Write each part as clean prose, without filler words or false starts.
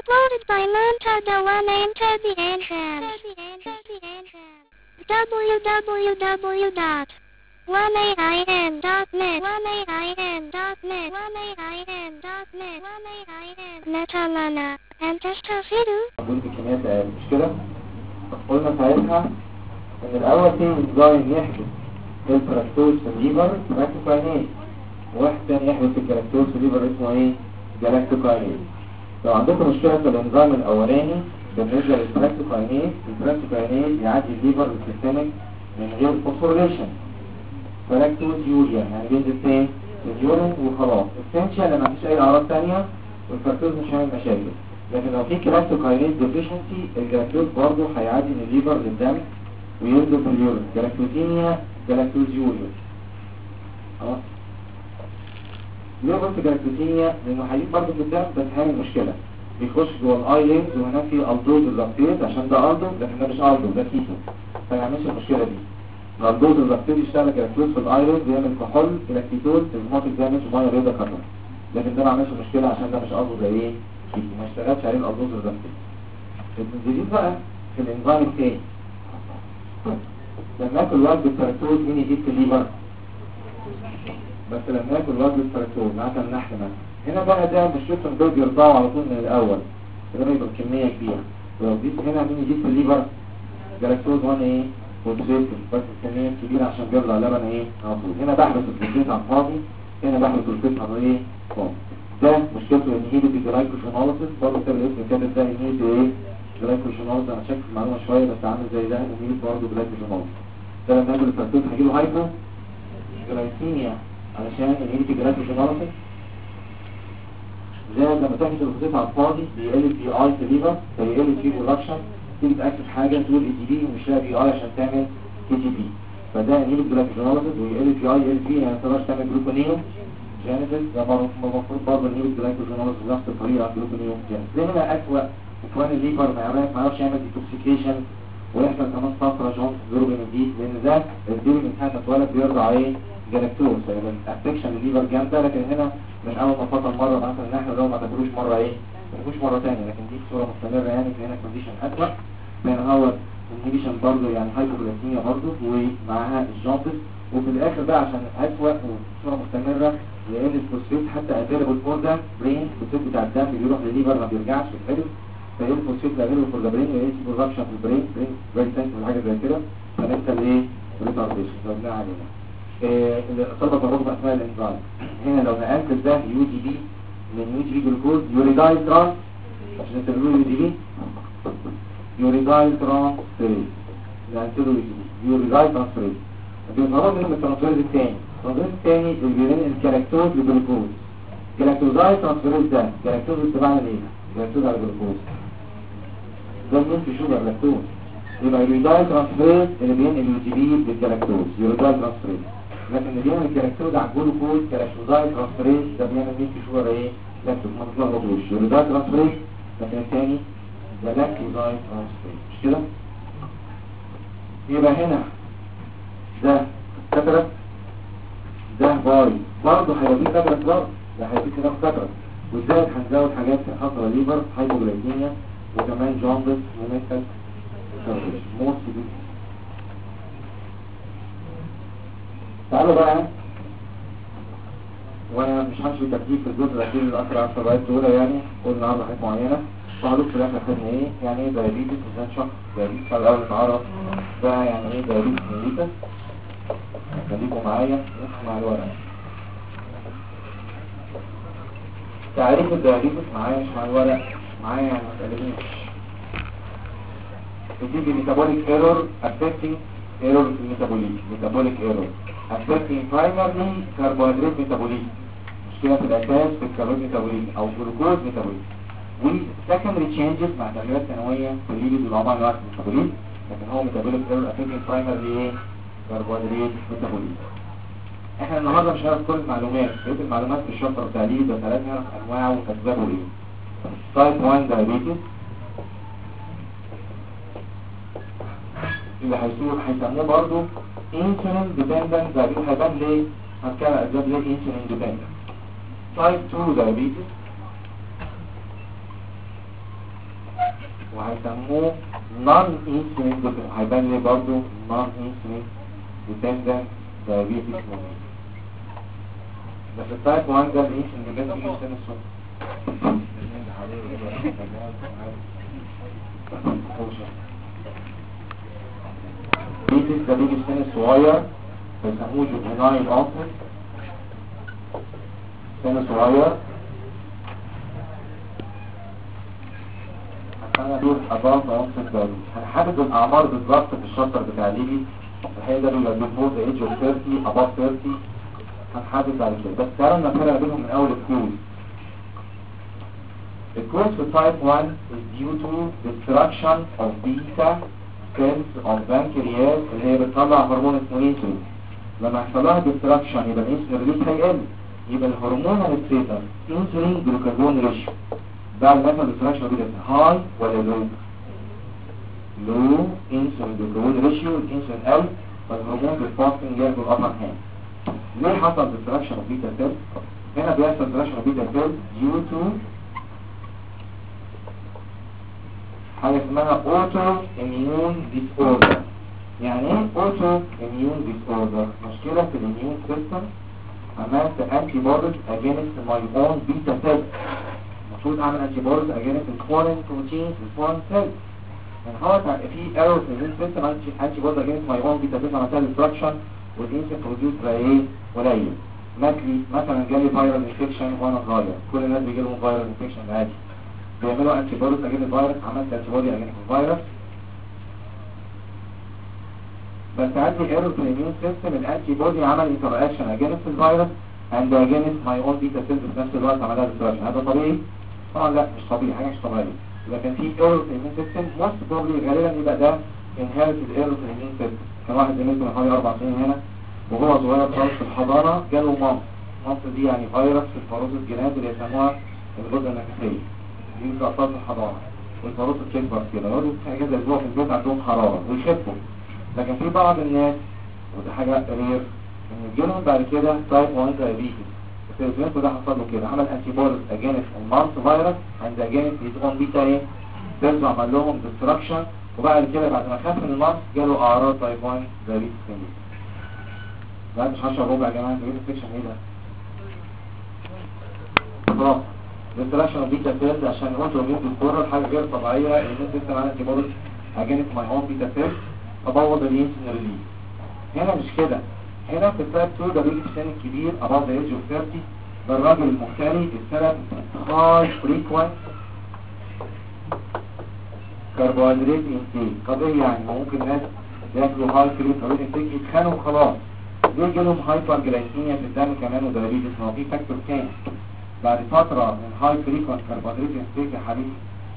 Uploaded by Montada One Enter the Entrance. www.1ain.net Netalana and Testafidu. موجود بكميات اقل مش كده؟ قلنا ساعتها ان الاول في انزيم يحدث الفراكتوز في الليفر فراكتوكاينيز، وواحد تاني يحدث الجلاكتوز في الليفر اسمه ايه؟ جلاكتوكاينيز. لو عندكم مشكله في الانزيم الاولاني بالنسبه للفراكتوكاينيز، الفراكتوكاينيز يعدي الليفر بالسيستمك من غير فوسفوريليشن، فراكتوز يوريا يعني بينزل فين؟ في اليورين وخلاص. اسينشال لما مفيش اي اعراض ثانيه والفراكتوز مش هيعمل مشاكل. لكن لو في جلاكتوكاينيز ديفيشنسي الجلاكتوز برضه هيعدي من الليفر للدم وينزل في اليورين، جلاكتوزينيا جلاكتوزيوريا. خلاص ليه قلت جلاكتوزينيا؟ لانه هيجيب برضه في الدم بس هيعمل مشكله، بيخش جوه الايلينز وهناك في الدوز اللاكتيز عشان ده الدو لكن ده مش الدو ده كيتو، فيعملش المشكله دي. الدوز اللاكتيز يشتغل جلاكتوز في الايلينز بيعمل كحول جلاكتيتول ازماتيك دامج وميه بيضاء كتر، لكن ده ما عملش مشكله عشان ده مش الدو زي ايه؟ ما اشتغلش عليه الألدوز اللاكتيز. الجديد بقى في الانزيم الثاني لما اكل وجبه الفراكتوز مين يجيب في الليفر؟ بس لما اكل وجبه الفراكتوز مثلا النحل مثلا هنا بقى ده بالشوتن دول بيرضعوا على طول من الاول كده يبقى كميه كبيره، ولو جيت هنا مين يجيب في الليفر؟ جلاكتوز 1 ايه؟ فوسفيت بس الكميه كبيره عشان بيرضع اللبن ايه؟ على طول. هنا بحبس الفوسفيت على الفاضي، هنا بحبس الفوسفيت على ايه؟ فاضي. ده مشكلته انهيبت الجلايكوجينوليسيس، برضه كده الاسم كاتب ده انهيبت ايه؟ جلايكوجينوليسيس. انا شايف المعلومه شويه بس عامل زي ده انهيبت برضه جلايكوجينوليسيس. ده لما ناكل الفراكتوز هيجيله هايبو جلايكيميا علشان انهيبت جلايكوجينوليسيس. زي لما تاخد الفوسفيت على الفاضي بيقل البي اي في الليفر فيقل الفي برودكشن، تيجي تاكد حاجه تقول اي تي بي ومش لاقي بي اي عشان تعمل اي تي بي، فده انهيبت جلايكوجينوليسيس ويقل البي اي ال بي يعني ما تقدرش تعمل جلوكونيو جانبل. ده المفروض برضه النيوز جلايكوجينوليسيس بنفس الطريقه جلوكونيوم جانبل. ليه هنا اسوء؟ اخوان الليفر ما يعرفش يعمل ديتوكسيكيشن ويحصل كمان صفرة جونز بيروبينيديت، لان ده البيبي من ساعه ما اتولد بيرضع ايه؟ جلاكتوز، فيبقى الافكشن الليفر جامده. لكن هنا من اول ما فطر مره مثلا ان احنا لو ما تاكلوش مره ايه؟ ما تاكلوش مره ثانيه، لكن دي بصوره مستمره يعني فهنا كونديشن اسوء. فهنا هو الانهيبيشن برضه يعني هايبوغلايكيميا برضه ومعاها الجونز، وفي الاخر بقى عشان اسوء وبصوره مستمره لان الفوسفيت حتى افيلبل فور ذا برين، الفوسفيت بتاع الدم بيروح للليفر ما بيرجعش في الحلو، فايه الفوسفيت افيلبل فور ذا برين وايه برودكشن في البرين فيري سنسيتيف حاجه زي كده، فننسى الايه؟ ريتارديشن لو قلنا علينا الاصابه بالرغبه اثناء الانزيم. هنا لو نقلت ده يو دي بي من يو دي بي جلوكوز يوريدايل ترانس عشان تقولوا يو دي بي يوريدايل ترانسفيريز يعني تقولوا يوريدايل ترانسفيريز بيظهروا من الترانسفيريز الثاني. الترانسفيريز الثاني اللي بيبين الكلاكتوز لجلوكوز، جلاكتوزايل ترانسفيريز ده جلاكتوز اتباعنا ليه؟ جلاكتوز على جلوكوز ده مين في شوجر لاكتوز، يبقى يوريدايل ترانسفيريز اللي بينقل اليو دي بي بالجلاكتوز يوريدايل ترانسفيريز، لكن اللي بيعمل الجلاكتوز على الجلوكوز جلاكتوزايل ترانسفيريز ده بيعمل مين في شوجر ايه؟ لاكتوز. ما تتلخبطوش يوريدايل ترانسفيريز لكن الثاني ده لاكتوزايل ترانسفيريز مش كده؟ يبقى هنا ده كترت ده باي برضه هيوديك كترت برضه، ده هيوديك كده كترت، وازاي هنزود حاجات في خطر الليفر هايبوغلايكيميا وكمان جوندس وميتال موت دي. تعالوا بقى وانا مش همشي ترتيب في الجزء الاخير الاخر 10 دقايق دول يعني كل النهارده حاجات معينه وهقول في الاخر خدنا ايه يعني ايه دايابيتس ازاي نشخص دايابيتس على الاول نعرف ده يعني ايه دايابيتس ميليتس. خليكم معايا مع الورقه. تعريف الدايابيتس معايا مش مع الورق معايا يعني ما تقلقنيش. بتيجي ميتابوليك ايرور افكتنج ايرور في الميتابوليك ميتابوليك ايرور افكتنج برايمرلي كربوهيدرات ميتابوليك مشكله في الاساس في الكربوهيدرات ميتابوليك او جلوكوز ميتابوليك، والسكندري تشينجز مع تغييرات ثانويه في الليبيد والعضله الوقت ميتابوليك، لكن هو ميتابوليك ايرور افكتنج برايمرلي ايه؟ كربوهيدرات ميتابوليك. احنا النهارده مش هنعرف كل المعلومات، بقيت المعلومات في الشابتر بتاع الليبيد بس هنعرف انواعه واسبابه ايه. تايب 1 دايابيتس اللي هيسموه برضه انسولين ديبندنت دايابيتس، هيبان ليه؟ هنتكلم عن اسباب ليه انسولين ديبندنت. تايب 2 دايابيتس وهيسموه نون انسولين هيبان لي برضه نون انسولين ديبندنت دايابيتس ميليتس. بس التايب 1 ده الانسولين ديبندنت في سن الصغر. دايابيتس ده بيجي في السن الصغير بيسموه جوفينايل اونست، سن صغير. انا دول اباط اونست دايابيتس. هنحدد الاعمار بالظبط في الشابتر بتاع ليبي الحقيقه ده بيبقى بيفوت ايج اوف 30 اباط 30 هنحدد بعد كده. بس تعالوا نفرق بينهم من اول الكوز. الكوز في type 1 is due to destruction of beta cells on pancreas اللي هي بتطلع هرمون اسمه انسولين. لما يحصل لها destruction يبقى الانسولين ريليز هيقل، يبقى الهرمون هيتسيطر انسولين جلوكاجون ريشيو بعد ما يحصل destruction بيبقى هاي ولا لو؟ لو انسولين جلوكاجون ريشيو، الانسولين قل فالهرمون بالفاستنج ياخد الابر هاند. ليه حصل destruction of beta cells؟ هنا بيحصل destruction of beta cells due to حاجة اسمها اوتو اميون ديسوردر. يعني ايه اوتو اميون ديسوردر؟ مشكلة في الاميون سيستم عملت انتي بوديز اجينست ماي اون بيتا سيل. المفروض اعمل انتي بوديز اجينست الفورين بروتينز الفورين سيل. يعني هو في ايرور في الاميون سيستم انتي بوديز اجينست ماي اون بيتا سيل عملتها ديستراكشن والانسولين بروديوس بقى ايه؟ قليل. مثلا جالي فايرال انفكشن وانا صغير، كل الناس بيجي لهم فايرال انفكشن عادي بيعملوا انتي بوديز اجينست الفيروس، عملت انتي بودي اجينست الفيروس بس عندي ايرور في الاميون سيستم. الانتي بودي عمل انتراكشن اجينست الفيروس اند اجينست ماي اون بيتا سيلز في نفس الوقت عملها ديستراكشن. هذا طبيعي؟ طبعا لا مش طبيعي، حاجه مش طبيعيه. يبقى كان في ايرور في الاميون سيستم موست بروبلي غالبا يبقى ده انهيرتد ايرور في الاميون سيستم. كان واحد زميلي من حوالي 4 سنين هنا وهو صغير خالص في الحضانه جاله مامس دي يعني فيروس في الفاروس الجينات اللي يسموها الغده النكسيه دي في اطفال الحضانه والفاروس بتكبر كده يقعدوا حاجه زي اسبوع في البيت عندهم حراره ويخفوا. لكن في بعض الناس ودي حاجه رير ان يجيلهم بعد كده تايب 1 دايابيتس. السيرفينت ده حصل له كده، عمل انتي بوديز اجينست المامس فيروس عند اجينست اون بيتا ايه سيلز عمل لهم ديستراكشن وبعد كده بعد ما خف من المامس جاله اعراض تايب 1 دايابيتس تاني. بعد مش 10 ربع يا جماعه دايابيتس ايه ده؟ خلاص ديستراكشن اوف بيتا سيلز عشان الاوتو اميون ديسوردر حاجه غير طبيعيه. الناس لسه معانا انتي بوديز اجينست ماي اون بيتا سيلز فبوظ الانسولين ريليز. هنا مش كده، هنا في التايب 2 ده بيجي في سن كبير above the age of 30. ده الراجل المختلي السبب هاي فريكوينت كربوهيدرات انتيك. طب ايه يعني؟ ممكن ناس ياكلوا هاي فريكوينت انتيك يتخانوا وخلاص، بيجي لهم هايبر جلايسيميا في الدم كمان ودايابيتس. ما هو في فاكتور تاني بعد فتره من هاي فريكوينت كربوهيدرات انتيك يا حبيبي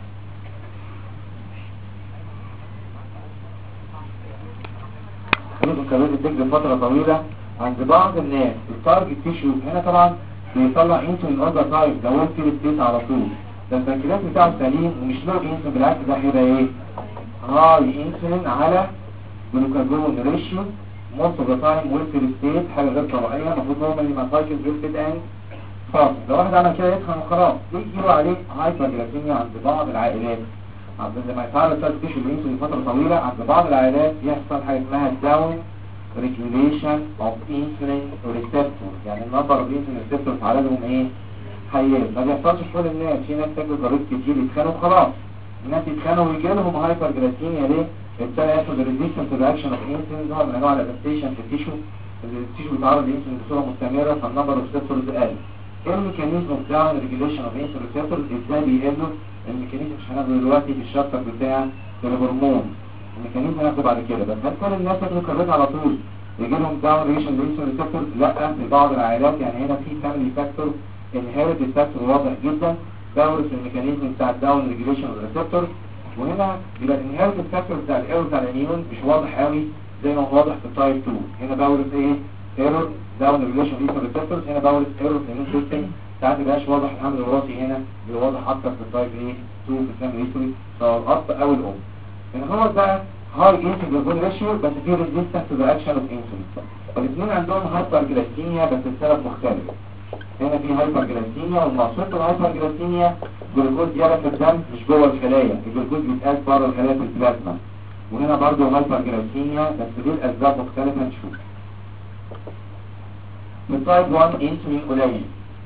الكبد بتجري فترة طويلة عند بعض الناس. التارجت تيشو هنا طبعا بيطلع انسولين اندر تايب ده ويل فيل ستيت على طول. ده البنكرياس بتاعه سليم ومش له انسولين، بالعكس ده هيبقى ايه؟ هاي انسولين على جلوكاجون ريشيو موست اوف ذا تايم ويل فيل ستيت، حاجة غير طبيعية. المفروض نورمالي ما سايكل ويل فيل اند خلاص. لو واحد عمل كده يدخن وخلاص يجي عليه هايبر جلايسيميا عند بعض العائلات. لما يتعرض تارجت تيشو الانسولين فترة طويلة عند بعض العائلات يحصل حاجة اسمها داون regulation of insulin receptor. يعني النمبر اوف insulin receptors على لهم ايه؟ حيات. ما بيحصلش في كل الناس، في ناس تاكل ضريب كتير يتخانوا خلاص. الناس يتخانوا ويجي لهم هايبر جلايسيميا ليه؟ ابتدى يحصل ريزيستنس تو ذا اكشن اوف انسولين، نوع من انواع الادابتيشن في التيشو. التيشو بيتعرض للانسولين بصوره مستمره فالنمبر اوف ريسبتورز قل. ايه الميكانيزم اوف داون ريجوليشن اوف انسولين ريسبتورز؟ ازاي بيقلوا؟ الميكانيزم مش هناخده دلوقتي في الشابتر بتاع الهرمون، الميكانيزم هناخده بعد كده. بس هل كل الناس ياكلوا كربات على طول يجي لهم داون ريجوليشن للانسولين ريسبتورز؟ لا، في بعض العائلات. يعني هنا في فاميلي فاكتور انهيرتد فاكتور واضح جدا دورس الميكانيزم بتاع الداون ريجوليشن ريسبتورز. وهنا يبقى الانهيرتد فاكتور بتاع الايرور بتاع الاميون مش واضح قوي زي ما هو واضح في التايب 2. هنا دورس ايه؟ ايرور داون ريجوليشن ريسبتورز، هنا دورس ايرور في الاميون سيستم. ساعات مبقاش واضح الحمل الوراثي، هنا بيبقى واضح اكتر في التايب ايه 2 في الفاميلي هيستوري سواء الاب او الام. ان هو ده هاي انسولين ريشيو بس في ريزيستنس تو ذا اكشن اوف انسولين. الاثنين عندهم هايبر جلايسيميا بس السبب مختلف. هنا في هايبرجلايسيميا، والمقصود بالهايبرجلايسيميا جلوكوز زياده في الدم مش جوه الخلايا، الجلوكوز بيتقاس بره الخلايا في البلازما. وهنا برضه هايبرجلايسيميا بس دول اسباب مختلفه نشوف. من تايب 1 انسولين قليل.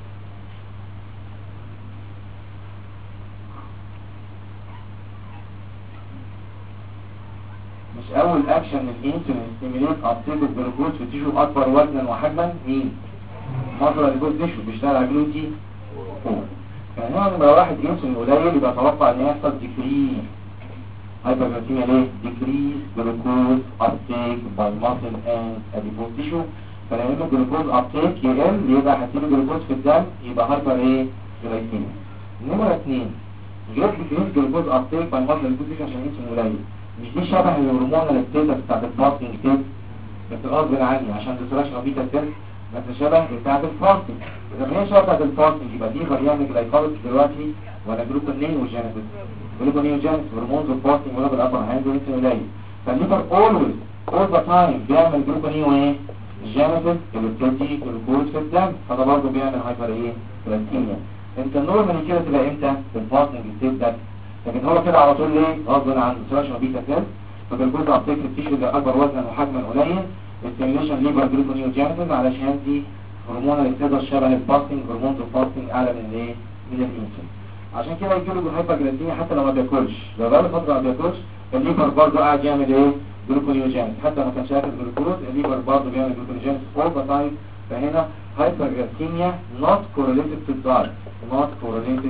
مش اول اكشن للانسولين ستيميليت ابتيك الجلوكوز في تيشو اكبر وزنا وحجما مين؟ مصدر الجلوكوز تيشو بيشتغل على جلوتي فوق. يعني هنا لما واحد انسولين قليل يبقى اتوقع ان يحصل ديكريز هايبرجلايسيميا. ليه؟ ديكريز جلوكوز ابتيك باي ماسل اند اديبوز تيشو. فلما الجلوكوز ابتيك يقل يبقى هتسيب الجلوكوز في الدم يبقى هايبر ايه؟ جلايسيميا. نمرة 2 غير ديكريز جلوكوز ابتيك باي ماسل اديبوز تيشو عشان انسولين قليل. مش دي شبه الهرمون الستيتس بتاعت الفاستنج كده بس غصب عني عشان ديستراكشن بيتا سيل بس شبه بتاعت الفاستنج. لما هي شبه بتاعت الفاستنج يبقى دي فاريان جلايكوليس دلوقتي ولا جلوكونيوجينيسيس. جلوكونيوجينيسيس هرمونز الفاستنج ولا بالابر هاند وانسولين قليل. فالليفر اولويز اول ذا تايم بيعمل جلوكونيو ايه؟ جينيسيس اللي بتدي جلوكوز في الدم، فده برضه بيعمل هايبر ايه؟ جلايسيميا. انت النورمال كده تبقى امتى؟ في الفاستنج ستيت ده. لكن هو كده على طول ليه؟ غصب عن ديستراكشن بيتا سيل. فالجلوكوز ابتيك في التيشو اللي اكبر وزنا وحجما قليل. ستيميليشن ليفر جلوكونيوجينيسيس علشان دي هرمون الاستيتس شبه الفاستنج، هرمون الفاستنج اعلى من الايه؟ من الانسولين. عشان كده يجيله بالهايبرجلايسيميا حتى لو ما بياكلش. لو بقى له فتره ما بياكلش الليفر برضه قاعد يعمل ايه؟ جلوكونيوجينيسيس. حتى ما كانش ياكل جلوكوز الليفر برضه بيعمل جلوكونيوجينيسيس اول ذا تايم. فهنا هايبرجلايسيميا not correlated to diet. not correlated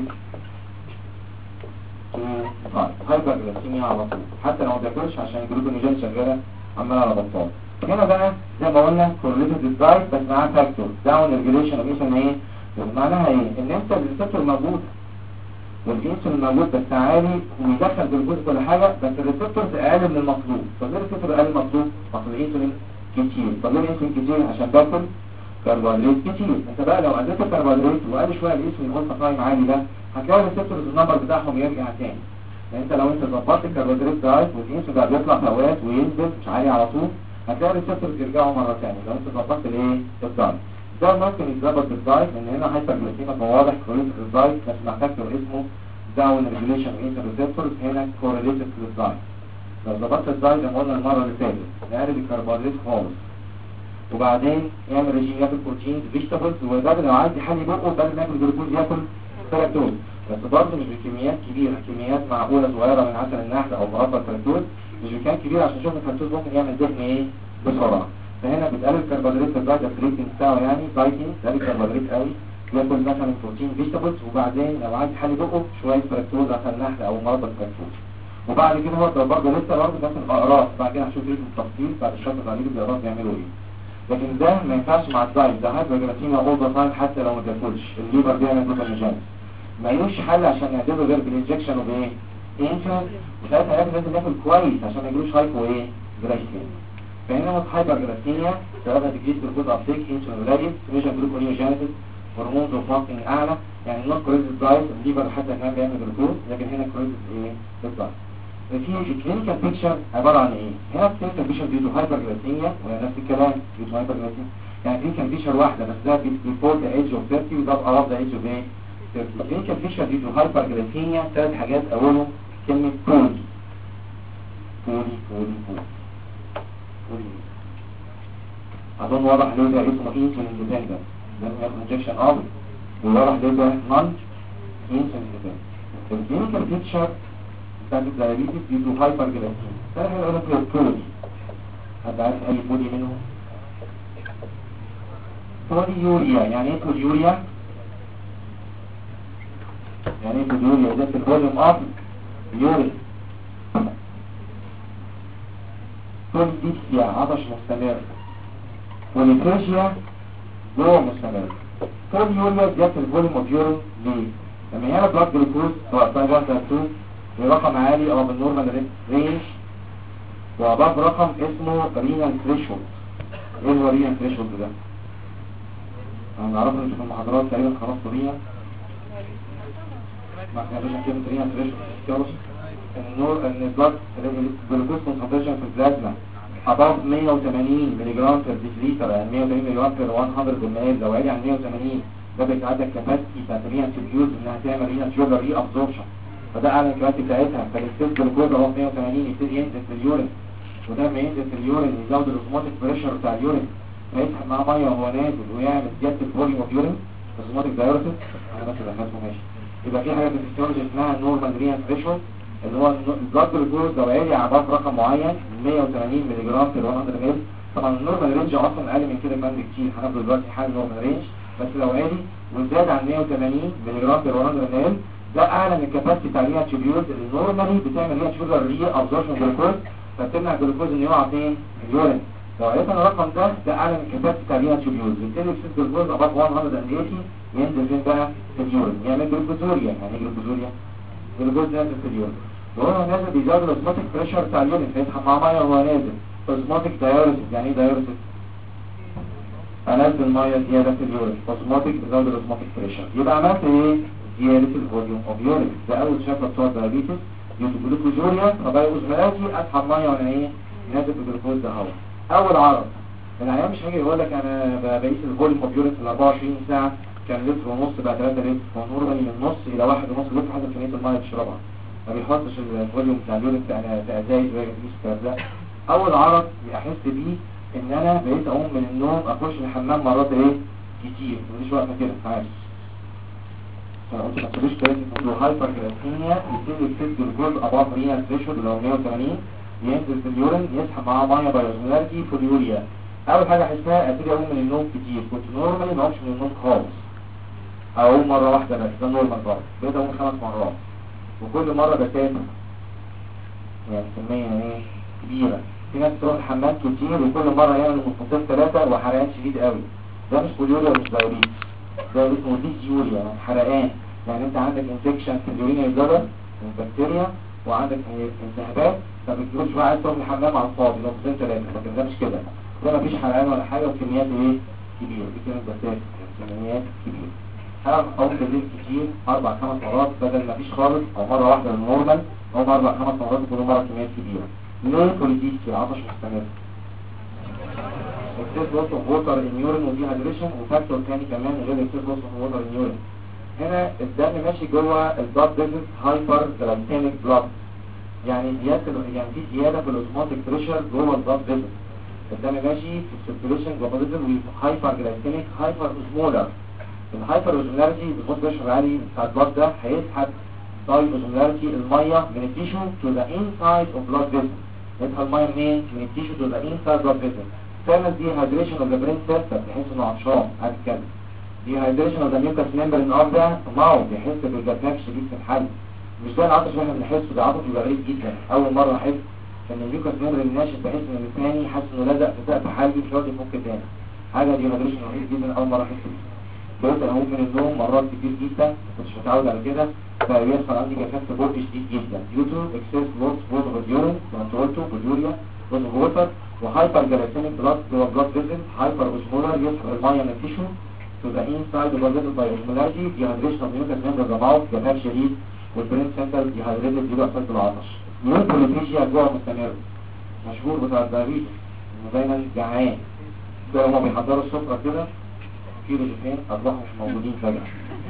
هايبرجلايسيميا على طول حتى لو ما بياكلش عشان الجلوكونيوجين شغاله عماله على بطال. هنا بقى زي ما قلنا كورليتد دايت بس معاه فاكتور داون ريجوليشن اوف انسولين. ايه معناها؟ ايه ان انت الريسبتور موجود والانسولين موجود بس عالي ويدخل جلوكوز كل حاجه بس الريسبتورز اقل من المطلوب. طب ليه الريسبتور اقل من المطلوب؟ اصل الانسولين كتير. طب ليه الانسولين كتير؟ عشان باكل كربوهيدرات كتير. انت بقى لو قللت الكربوهيدرات وقل شويه الانسولين قلت تايم عالي ده هتلاقي الريسبتورز النمبر بتاعهم يرجع تاني. يعني انت لو انت ظبطت الكربوهيدرات دايت والانسولين بقى بيطلع في اوقات وينزل مش عالي على طول هتلاقي الريسبتورز يرجعوا مره ثانيه لو انت ظبطت الايه؟ الدايت. ده ممكن يتظبط بالدايت لان هنا هايبرجلايسيميا فواضح كورليتد للدايت بس مع فاكتور اسمه داون ريجوليشن اوف انسولين ريسبتورز هنا كورليتد للدايت. لو ظبطت الدايت زي ما قلنا المره اللي فاتت نقلل الكربوهيدرات خالص وبعدين يعمل ريجيم ياكل بروتين فيجيتابلز وده لو عايز يحلي بقه بدل ما ياكل جلوكوز ياكل فركتوز بس برضه مش بكميات كبيره، كميات معقوله صغيره من عسل النحل او مربى الفركتوز مش بكميات كبيره عشان شوف الفركتوز ممكن يعمل دهن ايه بسرعه. فهنا بتقلل الكربوهيدرات في الدايت الريتنج بتاعه يعني دايتنج تقلل الكربوهيدرات قوي ياكل مثلا بروتين فيجيتابلز وبعدين لو عايز يحلي بقه شويه فركتوز عسل النحل او مربى الفركتوز وبعد كده هو برضه لسه برضه بس الاقراص بعد كده هنشوف ريت بالتفصيل بعد الشرط العليل الاقراص بيعملوا ايه. لكن ده ما ينفعش مع الدايت ده هايبرجلايسيميا اول ذا تايم حتى لو ما بياكلش الليفر بيعمل جلوكونيوجينيسيس ما يلوش حل عشان يعمله غير بالانجكشن وبايه؟ انسولين وساعتها لازم ياكل كويس عشان ما يجيلوش هايبو ايه؟ جلايسيميا. فهنا هايبرجلايسيميا سببها تكريس جلوكوز ابتيك انسولين قليل ميجر جلوكونيوجينيسيس هرمونز وفاستنج اعلى يعني نوت كوريزد دايت الليفر حتى كمان بيعمل جلوكوز لكن هنا كوريزد ايه؟ بالدايت. في الكلينيكال بيكتشر عباره عن ايه؟ هنا الكلينيكال بيكتشر ديو تو هايبرجلايسيميا وهي نفس الكلام ديو تو هايبرجلايسيميا يعني كلينيكال بيكتشر واحده بس ده بيفور ذا ايج اوف 30 وده اباف ذا ايج اوف ايه؟ 30. الكلينيكال بيكتشر ديو تو هايبرجلايسيميا ثلاث حاجات اولهم كلمه بولي اظن واضح ليه ده اسمه انسولين ديبندنت لازم ياخد انجكشن قوي وواضح ليه ده نون انسولين ديبندنت. الكلينيكال بيكتشر بتاعت الدايابيتس دي تو هايبرجلايسيميا ثاني حاجه اقول لك البولي حد عارف اي بولي منهم؟ بوليوريا يعني ايه بوليوريا؟ يعني ايه بوليوريا؟ ده في الفوليوم اوف يورين. بوليديكسيا عطش مستمر. بوليفيجيا جوع مستمر. بوليوريا زيادة الفوليوم اوف يورين ليه؟ لما يعمل بلاد جلوكوز سواء تايب 1 تايب 2 برقم عالي او بالنورمال رينج واباف رقم اسمه رينال ثريشولد. ايه هو رينال ثريشولد ده؟ انا نعرفه ان في المحاضرات تقريبا خلاص طبيعي ما احنا بنشوف كلمه رينال ثريشولد ان البلاد جلوكوز كونسنتريشن في البلازما above 180 ملي جرام بير ديسليتر يعني 180 ملي جرام بير 100 مل لو عالي عن 180 ده بيتعدى الكباسيتي بتاعت الرينا تيوبيولز انها تعمل رينا تيوبر ري ابزوربشن، فده اعلى الكباسيتي بتاعتها، فالاكسس جلوكوز اهو 180 يبتدي ينزل في اليورين، وده لما ينزل في اليورين يزود الاوزموتيك بريشر بتاع اليورين، فيسحب معاه ميه وهو نازل ويعمل زياده الفوليوم اوف يورين اوزموتيك دايوريسيس. انا بس دخلته ماشي. يبقى في حاجه في الفسيولوجي اسمها نورمال رينا ثريشولد، اللي هو البلاد جلوكوز لو عالي عباره رقم معين 180 مللي جرام في 100 مل. طبعا النورمال رينج اصلا اقل من كده كمان بكتير، هناخد دلوقتي حاجه نورمال رينج، بس لو عالي وزاد عن 180 مللي جرام في 100 مل ده اعلى من الكباسيتي بتاع الرينا تيوبيولز اللي نورمالي بتعمل رينا تيوبر ري ابزوربشن جلوكوز، فبتمنع الجلوكوز انه يقع فين؟ في اليورين. لو عرفنا الرقم ده اعلى من الكباسيتي بتاع الرينا تيوبيولز، بالتالي اكسس جلوكوز اباف 180 ينزل فين بقى؟ في اليورين، يعمل جلوكوزوريا. يعني ايه جلوكوزوريا؟ جلوكوز نازل في اليورين، وهو نازل بيزود الاوزموتيك بريشر بتاع اليورين، فيسحب معاه ميه وهو نازل. اوزموتيك دايوريسيس. يعني ايه دايوريسيس؟ انزل ميه زياده في اليورين، اوزموتيك بيزود الاوزموتيك بريشر، يبقى عملت ايه؟ زياده الفوليوم اوف يورين. ده اول شكوى بتوع الدايابيتس، جلوكوزوريا، فبقى اوزمولاتي اسحب ميه وانا ايه؟ نازل بالجلوكوز ده اهو. اول عرض العيان مش هيجي يقول لك انا بقيس الفوليوم اوف يورين في ال 24 ساعه كان لتر ونص بقى 3 لتر، فنورمالي من نص الى 1.5 لتر حسب كميه الميه اللي بتشربها، ما بيحطش الفوليوم بتاع اليورين في ازايز ويقيس الكلام ده. اول عرض احس بيه ان انا بقيت اقوم من النوم اخش الحمام مرات ايه؟ كتير، مفيش وقت كده عارف. فقلت ما تقوليش كويس انه هايبر جلايسيميا، يبتدي يكسس جلوكوز اباف رينال ثريشولد اللي هو 180 ينزل في اليورين، يسحب معاه ميه بايوزمولاريتي في اليوريا. اول حاجه احسها ابتدي اقوم من النوم كتير، كنت نورمالي ما اقومش من النوم خالص، اقوم مره واحده بس، ده نورمال برضه، بقيت اقوم 5 مرات، وكل مره بتاتا يعني كميه ايه؟ كبيره. في ناس تروح الحمام كتير وكل مره يعمل مفصلين 3 وحرقان شديد قوي، ده مش بوليوريا ومش دايابيتس، ده اسمه ديسيوريا يعني حرقان، يعني انت عندك انفكشن في اليورينال بلادر من بكتيريا وعندك التهابات، فبتقولش بقى عايز تروح الحمام على الفاضي مفصلين 3، لكن ده مش كده، ده مفيش حرقان ولا حاجه وكميات ايه؟ كبيره، دي كانت بسات كميات كبيره. اقوم بالليل كتير 4-5 مرات بدل ما فيش خالص، او مره واحده النورمال، او 4-5 مرات كل مره كميات كبيره. ليه؟ كوليديستي، عطش مستمر، اكسس لوس اوف ووتر ان يورين ودي هايدريشن، وفاكتور ثاني كمان غير اكسس لوس اوف ووتر ان يورين. هنا الدم ماشي جوه البلاد فيسلز هايبر جلايسيميك بلاد، يعني في زياده في الاوزموتيك بريشر جوه البلاد فيسلز، الدم ماشي في السيركيوليشن جوه الفيسل هايبر جلايسيميك هايبر اوزمولار. الهايبر اوزمولاريتي بالظبط بريشر عالي بتاع البلاد ده هيسحب داي اوزمولاريتي الميه من التيشو تو ذا انسايد اوف بلاد فيسل، يسحب الميه منين؟ من التيشو تو ذا انسايد بلاد فيسل، تعمل دي هايدريشن اوف ذا برين سيل، بتحس انه عطشان قاعد يتكلم. دي هايدريشن اوف ذا ميوكس ممبرين اوف ذا ماوث، بيحس بالجفاف شديد في الحلق، مش ده العطش اللي احنا بنحسه، ده عطش بيبقى غريب جدا. اول مره احس ان الميوكس ممبرين ناشف، بحس ان لساني حاسس انه لزق في سقف حلقي مش راضي يفك تاني، حاجه دي هايدريشن رهيب جدا، اول مره احس بيها. بقيت اقوم من النوم مرات كتير جدا، كنتش متعود على كده، فبيحصل عندي جفاف في بقي شديد جدا، ديوتو اكسس لوس ووتر فيورين زي ما انت قلته بوليوريا لوس ووتر، وهايبر جلايسيميك بلاد جوه بلاد فيزل، هايبر اوزمولار يسحب الميه من التيشو تو ذا انسايد اوف ذا باي اوزمولاريتي، ديهايدريشن اوف ميوكس ممبرين ذا ماوث، جفاف شديد، والبرين سنتر ديهايدريتد دي بقى صوت العطش. نيوبوليفيجيا جوه مستمر، مشهور بتاع الدايابيتس انه دايما جعان، ده هما بيحضروا السفره كده كيلو جفين اطلعهم مش موجودين فجأة،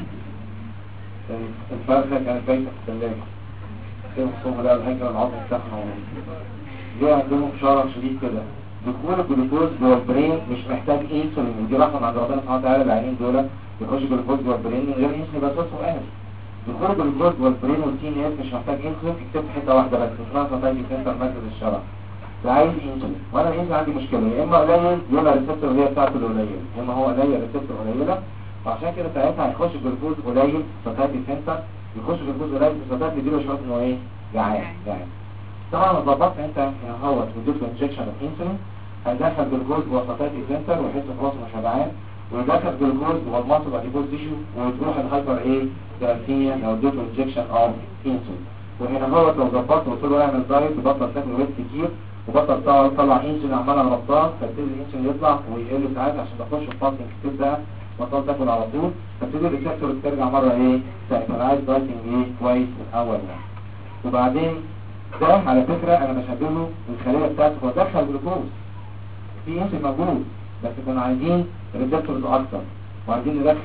الفرخة كانت بايتة في الثلاجة، كيف صوم لقوا الهيكل العظم بتاعهم موجود. ليه عندهم شرف شديد كده؟ دخول الجلوكوز جوه البرين مش محتاج انسولين، ودي رحمة من عند ربنا سبحانه وتعالى، العينين دول يخش جلوكوز جوه البرين من غير انسولين، بس اسمه اهل. دخول الجلوكوز جوه البرين والتي ان اس مش محتاج انسولين، اكتبت حتة واحدة بس اسمها ساتايدي سنتر مركز الشرف. ده عايز انسولين، وانا الانسولين عندي مشكلة، يا اما قليل يبقى الريسبتور اللي هي بتاعته القليلة، يا اما هو قليل الريسبتور قليلة، فعشان كده ساعتها هيخش جلوكوز قليل ساتايدي سنتر، يخش جلوكوز قليل في ساتايدي يديله شويه انه ايه؟ جعان. طبعا لو ظبطت انت هنا اهوت واديته انجكشن اوف انسولين، هيدخل جلوكوز جوه ساتايدي سنتر ويحس خلاص مش شبعان، ويدخل جلوكوز جوه المصل اديبوز تيشو، وتروح الهايبر ايه؟ جلايسيميا لو اديته انجكشن اوف انسولين. وهنا اهوت لو ظبطت وقلت له اعمل دايت وبطل تاكل ويت كتير وبطل طلع انسولين عمال على بطال، فابتدي الانسولين يطلع ويقل ساعات عشان تخش في فاستنج كتير، ده بطل تاكل على طول، فابتدي الريسبتور ترجع مره ايه؟ فانا عايز دايتنج ايه؟ كويس من الاول يعني. وبعدين ده على فكره انا بشبهه الخليه بتاعته، هو دخل جلوكوز في انسولين موجود، بس كانوا عايزين ريسبتورز اكتر، وعايزين ندخل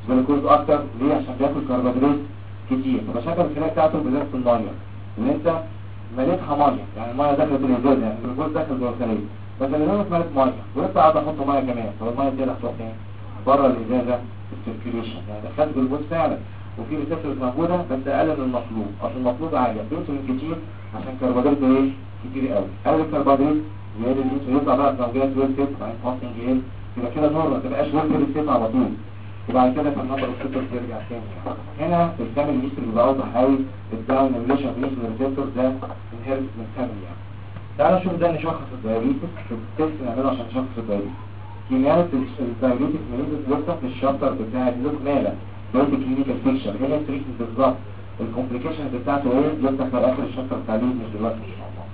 جلوكوز اكتر. ليه؟ عشان بياكل كربوهيدرات كتير. فمشاكل الخلايا بتاعته بالذات في الميه، ان انت مليتها ميه، يعني الميه دخلت الازازه، يعني الجلوكوز دخل جوه الخليه، بس الازازه اتملت ميه ولسه قاعد احط ميه كمان، طب الميه دي هتروح فين؟ بره الازازه السيركيوليشن، يعني دخلت جلوكوز فعلا وفي ريسبتورز موجوده بس اقل من المطلوب، اصل المطلوب عالي، انسولين كتير عشان كربوهيدرات ايه؟ كتير قوي. قلل الكربوهيدرات زياده الانسولين يطلع بقى في موجات ويل ستيت، بعدين فاستنج يقل، يبقى كده نور ما تبقاش ويل ستيت على طول، وبعد كده في النمبر الريسبتور ترجع تاني. هنا في الكامل الهيستوري بيبقى اوضح قوي الداون ريليشن بين الريسبتور ده انهيرت من الكامل يعني. تعالوا نشوف ده نشخص الدايابيتس في التست نعمله عشان نشخص الدايابيتس. كيميائية الدايابيتس ميليزس لسه في الشابتر بتاع اللوك مالا بقيت الكلينيكال فيكشر، هي التريتمنت بالظبط، الكومبليكيشنز بتاعته ايه لسه في اخر الشابتر بتاع الليد مش دلوقتي ان شاء الله.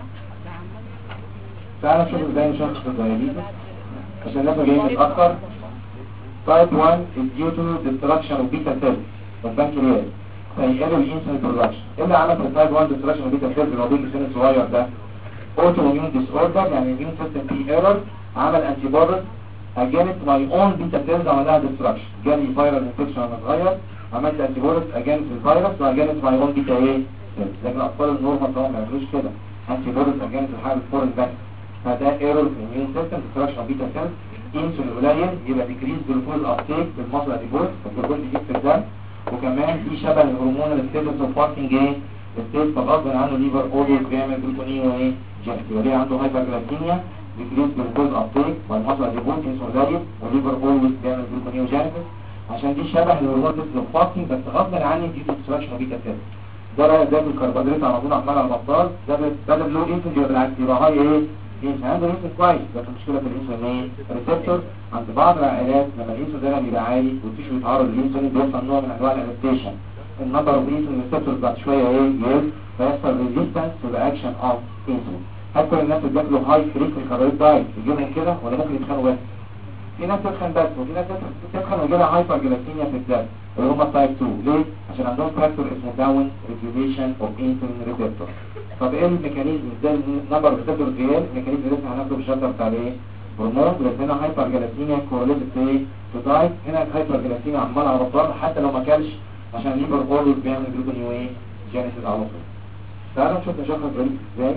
تعالوا نشوف ازاي نشخص الدايابيتس عشان الناس جايين متأخر. Type 1 is due to destruction of beta cells of pancreas فيقلل الانسولين برودكشن. ايه اللي عمل في التايب 1 destruction of beta cells اللي هو بيجي سن صغير ده؟ اوتو اميون ديس اوردر، يعني الاميون سيستم فيه ايرور، عمل انتي بوديز اجينست ماي اون بيتا سيلز عمل لها ديستراكشن، جالي فايرال انفكشن وانا صغير عملت انتي بوديز اجينست الفيروس واجينست ماي اون بيتا ايه سيلز، لكن الاطفال النورمال طبعا ما يعملوش كده، انتي بوديز اجينست الحاجه الفورين بس، فده ايرور في الاميون سيستم ديستراكشن اوف بيتا سيلز. انسولين قليل يبقى ديكريز جلوكوز ابتيك بالمصل اديبوز، الجلوكوز بيزيد في الدم، وكمان في شبه الهرمون الستيتس اوف فاستنج ايه الستيت، فغصب عنه ليفر اولويز بيعمل جلوكونين وايه جاهز، وليه عنده هايبرجلايكيميا ديكريز جلوكوز ابتيك والمصل اديبوز انسولين قليل وليفر اولويز بيعمل جلوكونين جاهز، عشان دي شبه الهرمون الستيتس اوف فاستنج بس غصب عني دي ديستراكشن اوف بيتا سيلز. ده بقى زي الكربوهيدرات على طول عمال على البطال، ده بدل لو انسولين يبقى بالعكس يبقى هاي ايه الانسولين عنده انسولين كويس، بس المشكله في الانسولين ايه ريسبتور عند بعض العائلات لما الانسولين ده بيبقى عالي والتيشو يتعرض للانسولين بيحصل نوع من انواع الادابتيشن، النمبر اوف انسولين ريسبتورز بعد شويه ايه يقل فيحصل ريزيستنس تو ذا اكشن اوف انسولين. هل كل الناس اللي بياكلوا هاي فريكوينت كاربوهيدرات دايت يجيلهم كده ولا ممكن يتخنوا بس؟ في ناس تتخن بس وفي ناس تتخن ويجيلها هايبر جلايكيميا في الدم اللي هم تايب 2. ليه؟ عشان عندهم فاكتور اسمه داون ريجوليشن اوف انسولين ريسبتور. طب ايه الميكانيزم ازاي النمبر ريسبتور غير الميكانيزم اللي احنا هناخده في الشابتر بتاع ايه هرمون، بس هنا هايبر جلايكيميا كورليتد ايه تو دايت، هنا الهايبر جلايكيميا عمال على بطال حتى لو ما كلش عشان ليفر اولويز بيعمل جلوكونيو ايه جينيسيس على طول. تعالوا نشوف نشخص ازاي.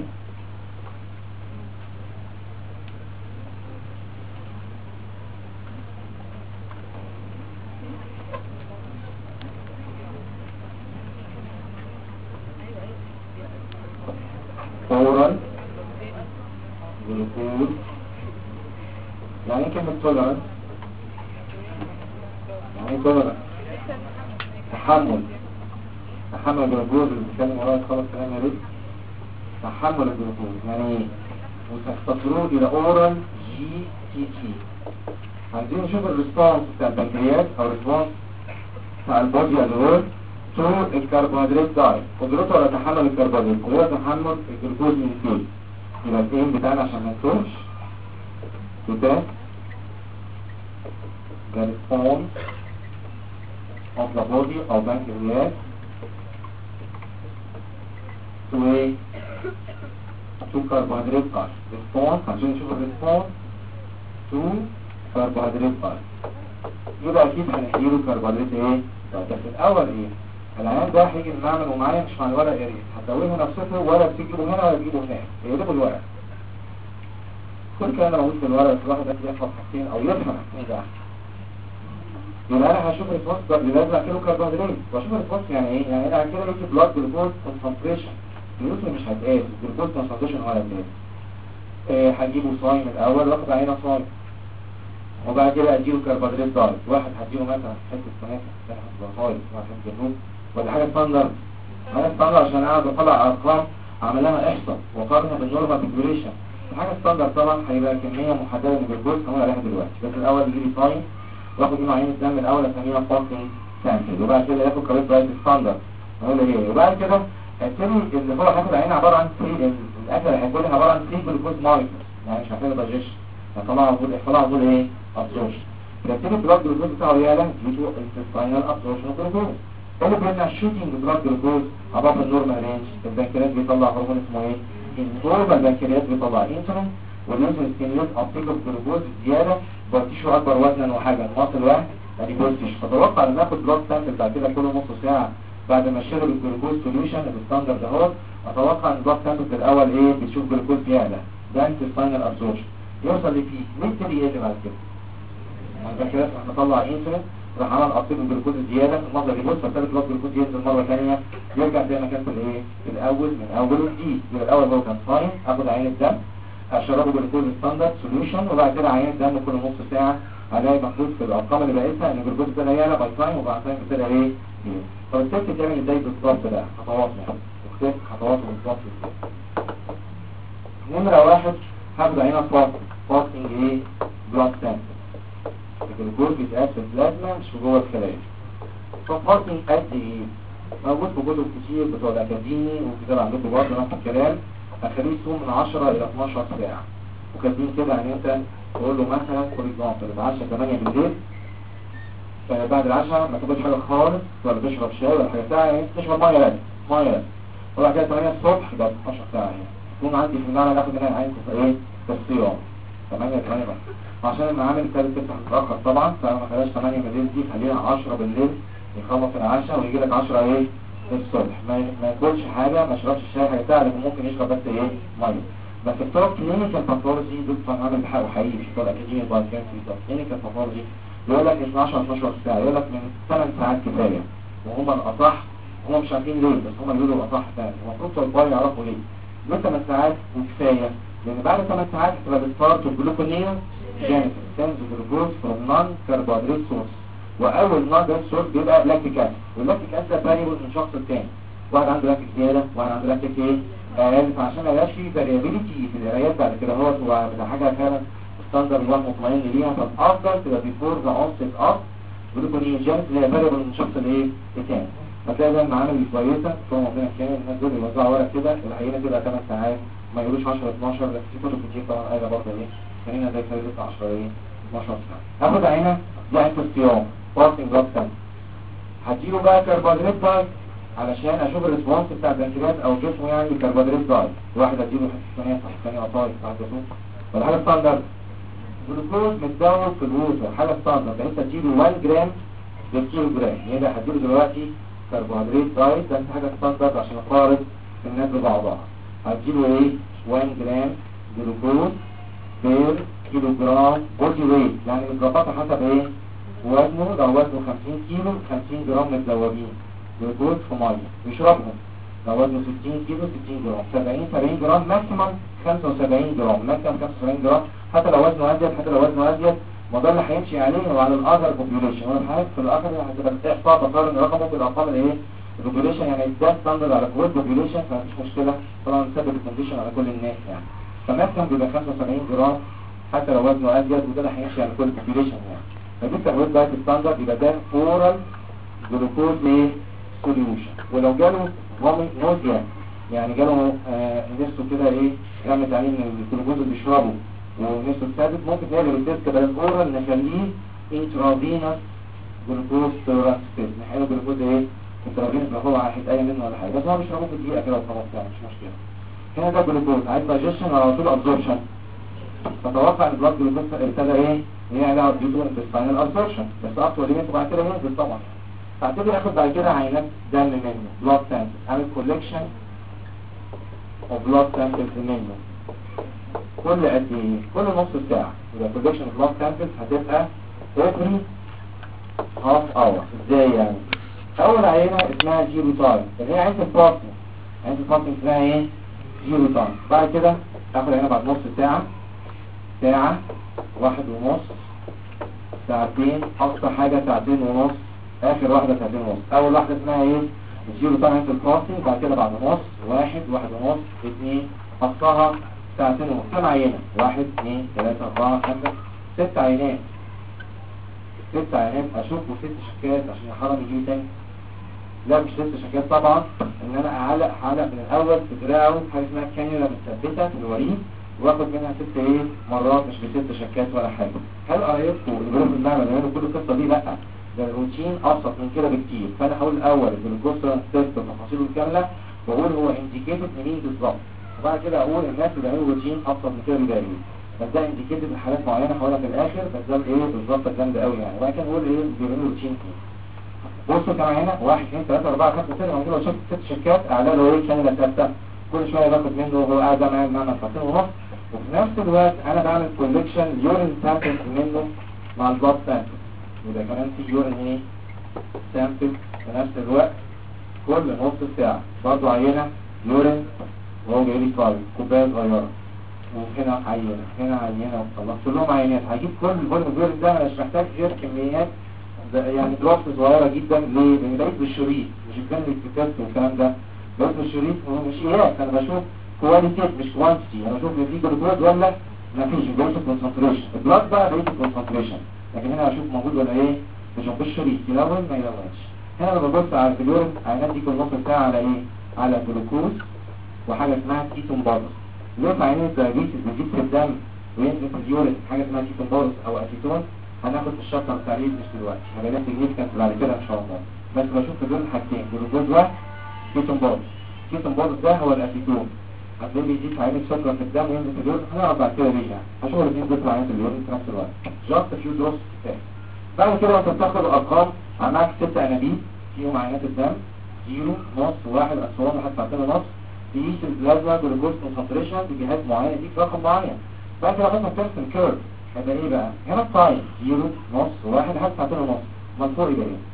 oral glucose يعني ايه كلمة tolerance؟ يعني ايه tolerance؟ تحمل الجلوكوز اللي بيتكلم ورايا خلاص كلام يا ريت. تحمل الجلوكوز يعني ايه؟ وتختصروه الى oral GTT. عايزين نشوف الريسبونس بتاع البنكرياس او الريسبونس بتاع البودي ادوار تو الكربوهيدرات دايت، قدرته على تحمل الكربوهيدرات، قدرته تحمل الجلوكوز من فين؟ يبقى الاثنين بتاعنا عشان ما ننسوش ده response of the body او pancreas to carbohydrate diet. response عشان نشوف response to carbohydrate diet يبقى اكيد هنديله كربوهيدرات ايه؟ بس الاول ايه؟ العيان ده هيجي المعمل ومعايا مش مع الورق قريب، هتدويه نفسه ولا بتجيبه هنا ولا تجيبه هناك، يقلبوا الورق. كل كلام موجود في الورق الواحد ده يحفظ حاجتين او يفهم حاجتين ده. يبقى انا هشوف الريسبونس ده لازم اكله كربوهيدرات، واشوف الريسبونس يعني ايه؟ يعني انا كده لقيت بلاد جلوكوز كونسنتريشن، الجلوكوز مش هيتقاس، الجلوكوز كونسنتريشن ولا هيتقاس. هجيبه صايم الاول واخد عينه صايم. وبعد كده اديله كربوهيدرات دايت، واحد هديله مثلا حته سماكه، ثاني هتبقى صايم، واحد هديله ولا حاجه ستاندرد. حاجه ستاندرد عشان انا بطلع ارقام اعمل لها احصاء واقارنها بالنورمال بيبيوليشن. الحاجه ستاندرد طبعا هيبقى كميه محدده من الجلوكوز هنقول عليها دلوقتي، بس الاول يجي لي صايم واخد منه عينه دم الاول اسميها فاستنج سامبل، وبعد كده ياخد كربوهيدرات دايت ستاندرد هنقول ايه، وبعد كده هيبتدي اللي هو هياخد عينه عباره عن الاكل اللي هياكلها عباره عن 3 جلوكوز مولكيولز، يعني مش محتاج دايجيشن، هيطلعها على طول ايه ابسوربشن. يبتدي البلاد جلوكوز بتاعه يعلى due to intestinal absorption of glucose. اللي بيمنع شوتنج بلاد جلوكوز above النورمال رينج. البنكرياس بيطلع هرمون اسمه ايه؟ النورمال البنكرياس بيطلع انسولين، والانسولين ستيميوليت ابتيك اوف جلوكوز زياده، والتيشو اكبر وزنا وحجما، مصل واحد يعني بوزيش. فتوقع ان ناخد بلاد سامبل بعد كده كل نص ساعه بعد ما شرب الجلوكوز سوليوشن الستاندرد اهوت. اتوقع ان البلاد سامبل في الاول ايه بتشوف جلوكوز بيعلى، ده انتستاينال ابسوربشن، يوصل لبيك نبتدي يقل بعد كده. بعد كده راح نطلع انسولين، راح عمل ابسيط الجلوكوز زياده في المصدر يبص، فابتدى بلاد جلوكوز ينزل مره ثانيه يرجع زي ما كان في الايه في الاول من اول وجديد. يبقى الاول هو كان صايم، اخد عينه دم اشربه جلوكوز ستاندرد سوليوشن، وبعد كده عينه دم كل نص ساعه هلاقي مكتوب في الارقام اللي بقيسها ان الجلوكوز ابتدى يعلى باي تايم، وبعد تايم ابتدى ايه يقل. طب الست بتعمل ازاي بالظبط بقى؟ خطوات يعني اختار خطواته بالظبط ازاي. نمره واحد هاخد عينه فاستنج ايه بلاد سامبل. الجلوكوز بيتقاس في البلازما مش في جوه الخلايا. فاستنج قد ايه؟ موجود في كتب كتير بتوع الاكاديمي وكتاب عندكم برضه نفس الكلام. اخليه يصوم من 10 الى 12 ساعه، وكاتبين كده يعني انت تقول له مثلا فور اكزامبل اتعشى 8 بالليل، بعد العشاء ما تاكلش حاجه خالص ولا تشرب شاي ولا حاجه، ساعه يعني تشرب ميه بس ميه بس، وبعد كده 8 الصبح يبقى 12 ساعه يعني يكون عندي في المعنى ناخد منها عين في ايه في الصيام 8 بس، عشان المعامل ابتدت تفتح متاخر طبعا، فما خلاش 8 بالليل دي خليها 10 بالليل يخلص العشاء ويجي لك 10 ايه الصبح، ما ياكلش حاجه ما يشربش شاي حاجه ساعه، لكن ممكن يشرب بس ايه ميه. بس بتوع كلينيكال باثولوجي دول طبعا عامل بحقه حقيقي مش بتوع الاكاديمي بايوكيمستري، بتوع كلينيكال باثولوجي يقول لك 12 12 ساعه، يقول لك من 8 ساعات كفايه، وهم الاصح، هم مش عارفين ليه بس هم بيقولوا الاصح فعلا، المفروض بتوع البايو يعرفوا ليه. من 8 ساعات وكفايه، لان بعد 8 ساعات تبقى بتستارت الجلوكونيا جانب سنز جلوكوز فروم نون كربوهيدرات سورس، واول نون سورس بيبقى لاكتيك اسيد، واللاكتيك اسيد فاريبل من شخص للتاني، واحد عنده لاكتيك زياده واحد عنده لاكتيك ايه اقل، فعشان ما يبقاش في فاريابيلتي في القرايات بعد كده هو بتبقى حاجه فعلا ستاندرد الواحد مطمئن ليها، فالافضل تبقى بيفور ذا اونست اب جلوكونيا جانب اللي هي فاريبل من شخص لايه لتاني. هتلاقي ده المعامل الكويسه فهو ربنا كامل، الناس دول يوزعوا ورق كده العينه تبقى 8 ساعات ما يقولوش 10 12، بس في كتب كتير طبعا قايله برضه ايه خلينا زي كده 10 ايه 12 ساعه. هاخد عينه دي عين الصيام فاستنج بلاد سامبل، هديله بقى كربوهيدرات دايت علشان اشوف الريسبونس بتاع البنكرياس او جسمه يعني كربوهيدرات دايت، واحد اديله حته ثانيه صح ثانيه قطايف واحد جسمه ولا حاجه ستاندرد. جلوكوز متداول في الووتر حاجه ستاندرد، انت تديله 1 جرام بالكيلو جرام، يبقى هديله دلوقتي كربوهيدرات دايت ده حاجه ستاندرد عشان اقارن الناس ببعضها. هديله ايه 1 جرام جلوكوز بير كيلو جرام بودي ويت، يعني متظبطه حسب ايه وزنه، لو وزنه 50 كيلو 50 جرام متذوبين جلوكوز في ميه يشربهم، لو وزنه 60 كيلو 60 جرام، 70 جرام ماكسيمم 75 جرام ماكسيمم 75 جرام، حتى لو وزنه ازيد ما ده اللي هيمشي عليه وعلى الاذر بوبيوليشن، وانا حاسس في الاخر هتبقى احصاء تصور ان رقمه في الارقام اللي ايه البوبيوليشن يعني ده ستاندرد على كل بوبيوليشن، فمفيش مشكله طبعا نثبت الكونديشن على كل الناس يعني، فماكسيمم بيبقى 75 جرام حتى لو وزنه ازيد، وده اللي هيمشي على كل بوبيوليشن يعني. فدي التغيير دايت ستاندرد يبقى ده اورال جلوكوز ايه سوليوشن. ولو جاله فوميت نوزيا يعني جاله نفسه كده ايه رمت عليه من الجلوكوز اللي بيشربه ونفسه ثابت، ممكن نقلب التست بدل الاورال نخليه انترافينوس جلوكوز ترانسفير، نحيله جلوكوز ايه انترافينوس لو هو هيتقايل منه ولا حاجه، بس هو بيشربه في دقيقه كده وخلاص يعني مش مشكله. هنا ده جلوكوز عايز دايجيشن ولا على طول ابزوربشن، فتوقع ان البلاد جلوكوز ابتدى ايه علاقه بيوتو انتستاينال ابزوربشن، بس اكتر ليميت وبعد كده ينزل طبعا. هبتدي اخد بعد كده عينات دم منه بلاد سامبل، اعمل كولكشن اوف بلاد سامبلز منه كل قد ايه كل نص ساعه، يبقى كولكشن اوف بلاد سامبلز هتبقى every half hour. ازاي يعني؟ اول عينه اسمها جيرو تايم اللي هي عينه الفاستنج، عينه الفاستنج اسمها ايه جيرو تايم. بعد كده اخد عينه بعد نص ساعه، ساعه، 1.5 ساعتين، اقصى حاجه 2.5 ساعة، اخر واحده 2.5 ساعة. اول واحده اسمها ايه الجيرو تايم في الفاستنج، بعد كده بعد نص 1 1.5 2 اقصاها 2.5 ساعة. كم عينه 1 2 3 4 5 6 عينات، 6 عينات اشوفه 6 شكات عشان الحرم يجي تاني، لا مش 6 شكات طبعا، ان انا اعلق من الاول في دراعه حاجه اسمها كانيولا متثبته في الوريد واخد منها 6 ايه مرات مش ب6 شكات ولا حاجه. هل قرايبكم اللي بيقولوا في المعمل بيعملوا كل القصه دي؟ لا، ده الروتين ابسط من كده بكتير. فانا هقول الاول الجلوكوز تيست بتفاصيله الكامله واقول هو انديكيتد منين بالظبط، وبعد كده اقول الناس اللي بيعملوا روتين ابسط من كده بيعملوا. بس ده انديكيتد لحالات معينه هقولها في الاخر، بس ده ايه بالظبط جامد قوي يعني. وبعد كده نقول ايه بيعملوا روتين ايه. بصوا كمان هنا 1 2 3 4 5 6 موجود. لو شفت 6 شيكات اعلى له ايه كانولا ثابته، كل شويه باخد منه وهو قاعد معايا بمعنى ساعتين ونص، وفي نفس الوقت انا بعمل كولكشن يورين سامبل منه مع البلاد سامبل، وده كمان في يورين ايه سامبل في نفس الوقت كل نص ساعه برضه عينه يورين وهو جاي لي فاضي كوبايه صغيره، وهنا عينه هنا عينه وخلاص كلهم عينات. هجيب كل اليورين ده انا مش محتاج غير كميات يعني دروبس صغيره جدا. ليه؟ لان بقيت بالشريط مش الكلام الكتاب والكلام ده، بقيت بالشريط مش قياس، انا بشوف كواليتي مش كوانتيتي، انا بشوف ان في جلوكوز ولا ما فيش، بقيت الكونسنتريشن. البلاد بقى بقيت الكونسنتريشن، لكن هنا اشوف موجود ولا ايه، بشوف بالشريط يلون ما يلونش. هنا انا ببص على اليورين عينات دي كل نص ساعه على ايه، على جلوكوز وحاجه اسمها كيتون بارس. ليه في عينات دايابيتس بتزيد في الدم وينزل في اليورين حاجه اسمها كيتون بارس او اسيتون، هناخد في الشابتر التعليل مش دلوقتي، هبقى لها سيجنيفيكانس بعد كده ان شاء الله. بس بشوف في دول حاجتين، جلوكوز وكيتون بارس. كيتون بارس ده هو الاسيتون، هتلاقيه بيزيد في عين السكر في الدم وينزل في اليورين، هنعرف بعد كده ليه يعني. هشوف الاثنين دول في عينات اليورين في نفس الوقت، جاست فيو دروبس كفايه. بعد كده انت بتاخد الارقام، معاك 6 انابيب فيهم عينات الدم 0 نص 1 اسوان لحد ساعتين ونص، تقيس البلازما جلوكوز كونسنتريشن بجهاز معين يديك رقم معين. بعد كده مثلا ترسم كيرف، هيبقى ايه بقى؟ هنا التايم 0 نص 1 لحد ساعتين ونص، مطفوع يبقى ايه؟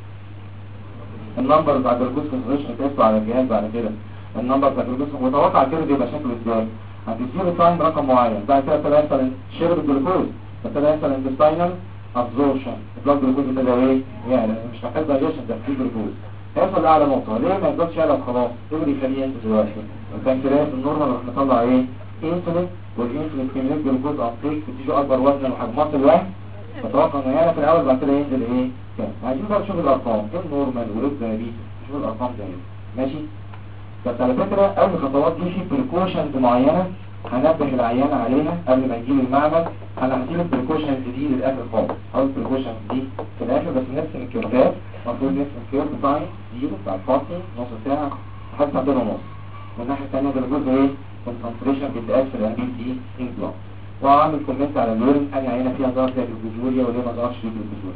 النمبر بتاع الجلوكوز كونسنتريشن تقيسه على الجهاز بعد كده. النمبر بتاع الجلوكوز وتوقع الكيرف يبقى شكله ازاي؟ هتديله تايم رقم معين، بعد كده ابتدى يحصل شرب الجلوكوز، ابتدى يحصل انتستاينال ابزوربشن، البلاد جلوكوز ابتدى ايه؟ يعني مش محتاج دايجيشن، ده في جلوكوز هيوصل لاعلى نقطه. ليه ما يفضلش يعلى وخلاص؟ ايه اللي يخليه ينزل دلوقتي؟ البنكرياس النورمال راح مطلع ايه؟ انسولين، والانسولين كمية جلوكوز انتيك بتيجي اكبر وزن وحجمات الوزن، فتوقع انه يعلى في الاول بعد كده ينزل ايه؟ كام؟ عايزين بقى نشوف الارقام، ايه النورمال وريد دايابيتس، نشوف الارقام زي ايه. ماشي؟ بس على فكره اول خطوات دي في بريكوشنز معينه هنبه العيان عليها قبل ما يجي المعمل. انا هسيب البريكوشنز دي للاخر خالص، هقول البريكوشنز دي في الاخر، بس نرسم الكيرفات. المفروض نرسم كيرف تايم 0 بتاع الفاستنج نص ساعه لحد ساعتين ونص، والناحيه الثانيه بالجزء ايه؟ كونسنتريشن بيتقاس في الانابيب دي ان بلوك. واعمل كومنت على اليورين انهي عينه فيها ظهر فيها الجلوكوزوريا وليه ما ظهرش فيه الجلوكوزوريا.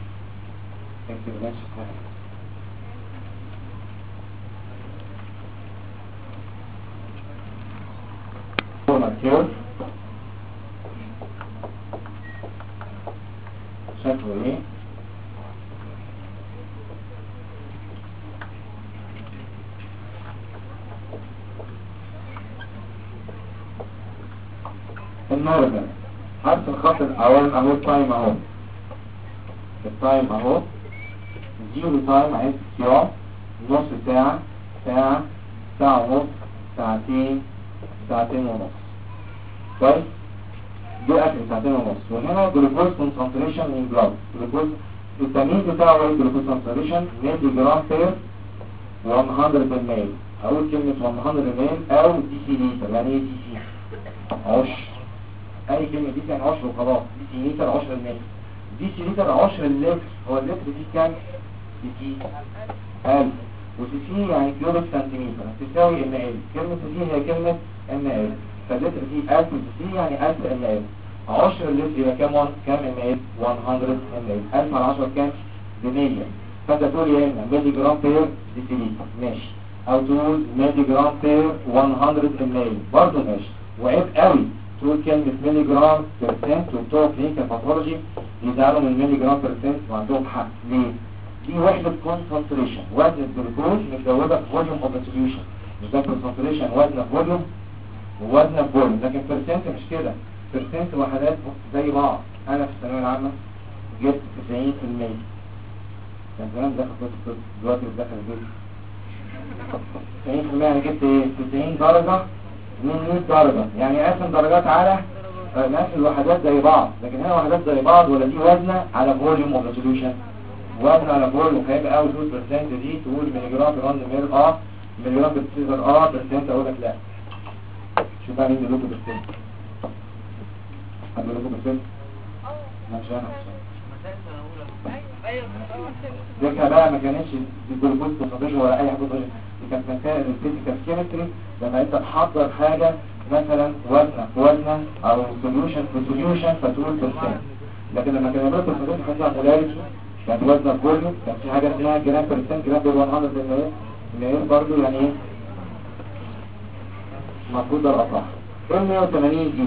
كيرف شكله ايه؟ النورمال حرف الخط الاول اهو، التايم اهو، التايم اهو 0 تايم عايز صيام نص ساعة، ساعة، ساعة ونص، ساعتين، ساعتين ونص. كويس؟ دي اخر ساعتين ونص. وهنا جلوكوز كونسنتريشن من بلاد، جلوكوز التمييز بتاعه ايه؟ جلوكوز كونسنتريشن ملي جرام بير 100 مل. اقول كلمة 100 مل او دي سي لتر. يعني ايه دي سي؟ عشر. اي كلمة دي سي يعني عشر وخلاص. دي سي لتر 10 مل. دي سي لتر 10 اللتر. هو اللتر دي كام؟ دي سي 1000. وسي سي يعني كيوبيك سنتيمتر تساوي ام ال. كلمة سي هي كلمة ام ال، فاللتر دي 1000 سي يعني 1000 ام ال. 10 اللتر يبقى كام ام ال؟ 100 ام ال. 1000 على 10 كام؟ ب 100. فانت تقول يا اما ملي جرام بير ديسيليتر ماشي، او تقول ملي جرام بير 100 ام ال برضه ماشي. وعيب قوي تقول كلمة ملي جرام بيرسنت، وبتوع كلينيكال باثولوجي يزعلوا من ملي جرام بيرسنت وعندهم حق. ليه؟ دي وحدة كونسنتريشن، وزن الجلوكوز متزودة في فوليوم اوف سوليوشن. مش ده كونسنتريشن وزن في فوليوم ووزن في فوليوم، لكن بيرسنت مش كده. بيرسنت وحدات زي بعض. انا في الثانوية العامة جبت 90%. كان زمان داخل الطب، دلوقتي داخل الجيش. 90% انا جبت ايه؟ 90 درجة من 100 درجة، يعني اقسم درجات على نفس الوحدات زي بعض، لكن هنا وحدات زي بعض ولا دي وزنة على فوليوم اوف سوليوشن؟ وزن على فوليوم. فيبقى اول 2% دي تقول ملي جرام بير ميل ملي جرام بير برسنت اقول لك لا. شوف بقى مين اللي له برسنت. حد له برسنت؟ مش انا. ذكرى بقى ما كانتش الجلوكوز تصدير ولا اي حاجه تصدير، دي كانت مسائل الفيزيكال كيمستري لما انت تحضر حاجه مثلا وزنه او سوليوشن في سوليوشن فتقول بالسنه. لكن لما كان يعملوا تصدير حاجه مولاريتي كانت وزنه كله، كان في حاجه اسمها جرام برسنت جرام بال 100 مليون برضه يعني ايه المفروض ده الاصح. ال 180 دي